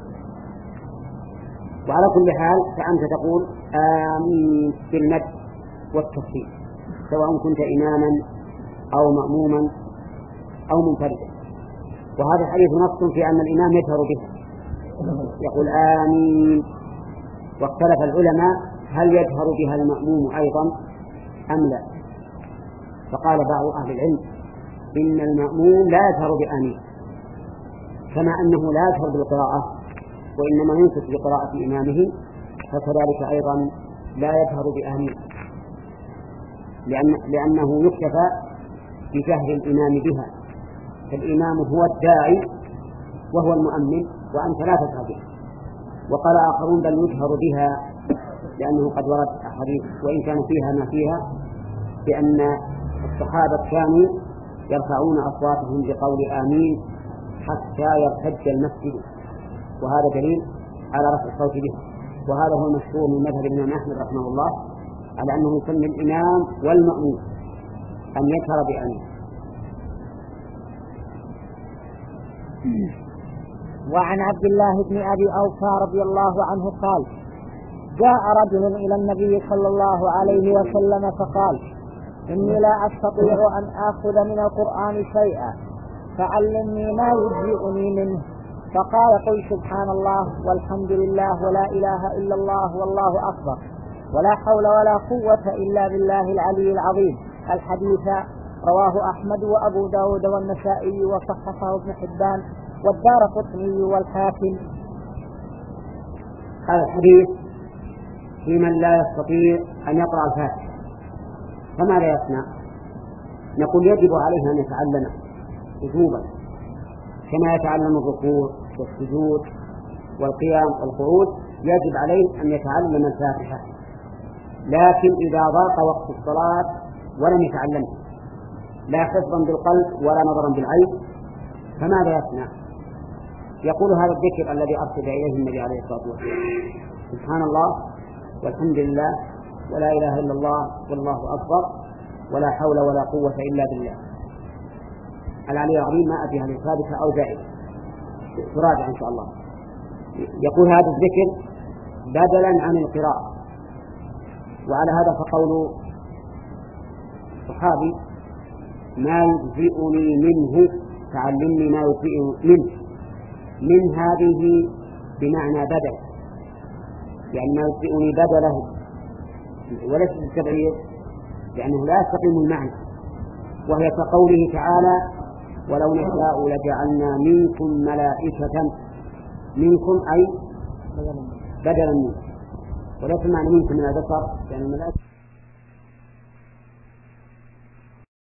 وعلى كل حال فأنت تقول آمين بالمد والتخفيف سواء كنت إماما أو مأموما أو منفردا. وهذا الحديث نص في أن الإمام يجهر به يقول آمين. واختلف العلماء هل يجهر بها المأموم أيضا أم لا، فقال بعض أهل العلم إن المأموم لا يجهر بآمين، كما أنه لا يجهر بالقراءة وإنما ينصت بقراءة إمامه، فكذلك أيضا لا يجهر بآمين، لأن لأنه يكتفى بجهر الإمام بها، فالإمام هو الداعي وهو المؤمن وأنت لا تجهر بها. وقال آخرون بل يجهر بها، لأنه قد ورد حديث وإن كان فيها ما فيها بأن الصحابة كانوا يرفعون أصواتهم بقول آمين حتى يرتج المسجد، وهذا دليل على رفع الصوت بها. وهذا هو المشهور من مذهب الإمام أحمد رحمه الله على أنه يسمي الإمام والمأموم أن يجهر بآمين. وعن عبد الله بن أبي أوفى رضي الله عنه قال: جاء رجل إلى النبي صلى الله عليه وسلم فقال: إني لا أستطيع أن آخذ من القرآن شيئا فعلمني ما يجزئني منه. فقال: قل سبحان الله والحمد لله ولا إله إلا الله والله أكبر ولا حول ولا قوة إلا بالله العلي العظيم. الحديث رواه أحمد وأبو داود والنسائي وصححه ابن حبان والدارقطني والحاكم. هذا الحديث في من لا يستطيع أن يقرأ الفاتحة فماذا يصنع؟ نقول يجب عليه أن يتعلم وجوبا كما يتعلم الركوع والسجود والقيام والقعود، يجب عليه أن يتعلم الفاتحة. لكن إذا ضاق وقت الصلاة ولم يتعلمها لا حفظا بالقلب ولا نظرا بالعين فماذا يصنع؟ يقول هذا الذكر الذي أرشد إليه النبي عليه الصلاة والسلام: سبحان الله والحمد لله ولا إله إلا الله والله أكبر ولا حول ولا قوة إلا بالله العلي العظيم. ما أدري هل ثابتة أو زائدة، تراجع إن شاء الله. يقول هذا الذكر بدلا عن القراءة. وعلى هذا فقول صحابي: ما يجزئني منه فعلمني ما يجزئني منه. من هذه بمعنى بدل، يعني ما يجزئني بدله وليس بالتبعير لأنه لا يستقيم المعنى، وهي كقوله تعالى: ولو نشاء لجعلنا منكم ملائكة. منكم أي بدلا منكم، وليس معنى منكم من البشر يعني الملائكة.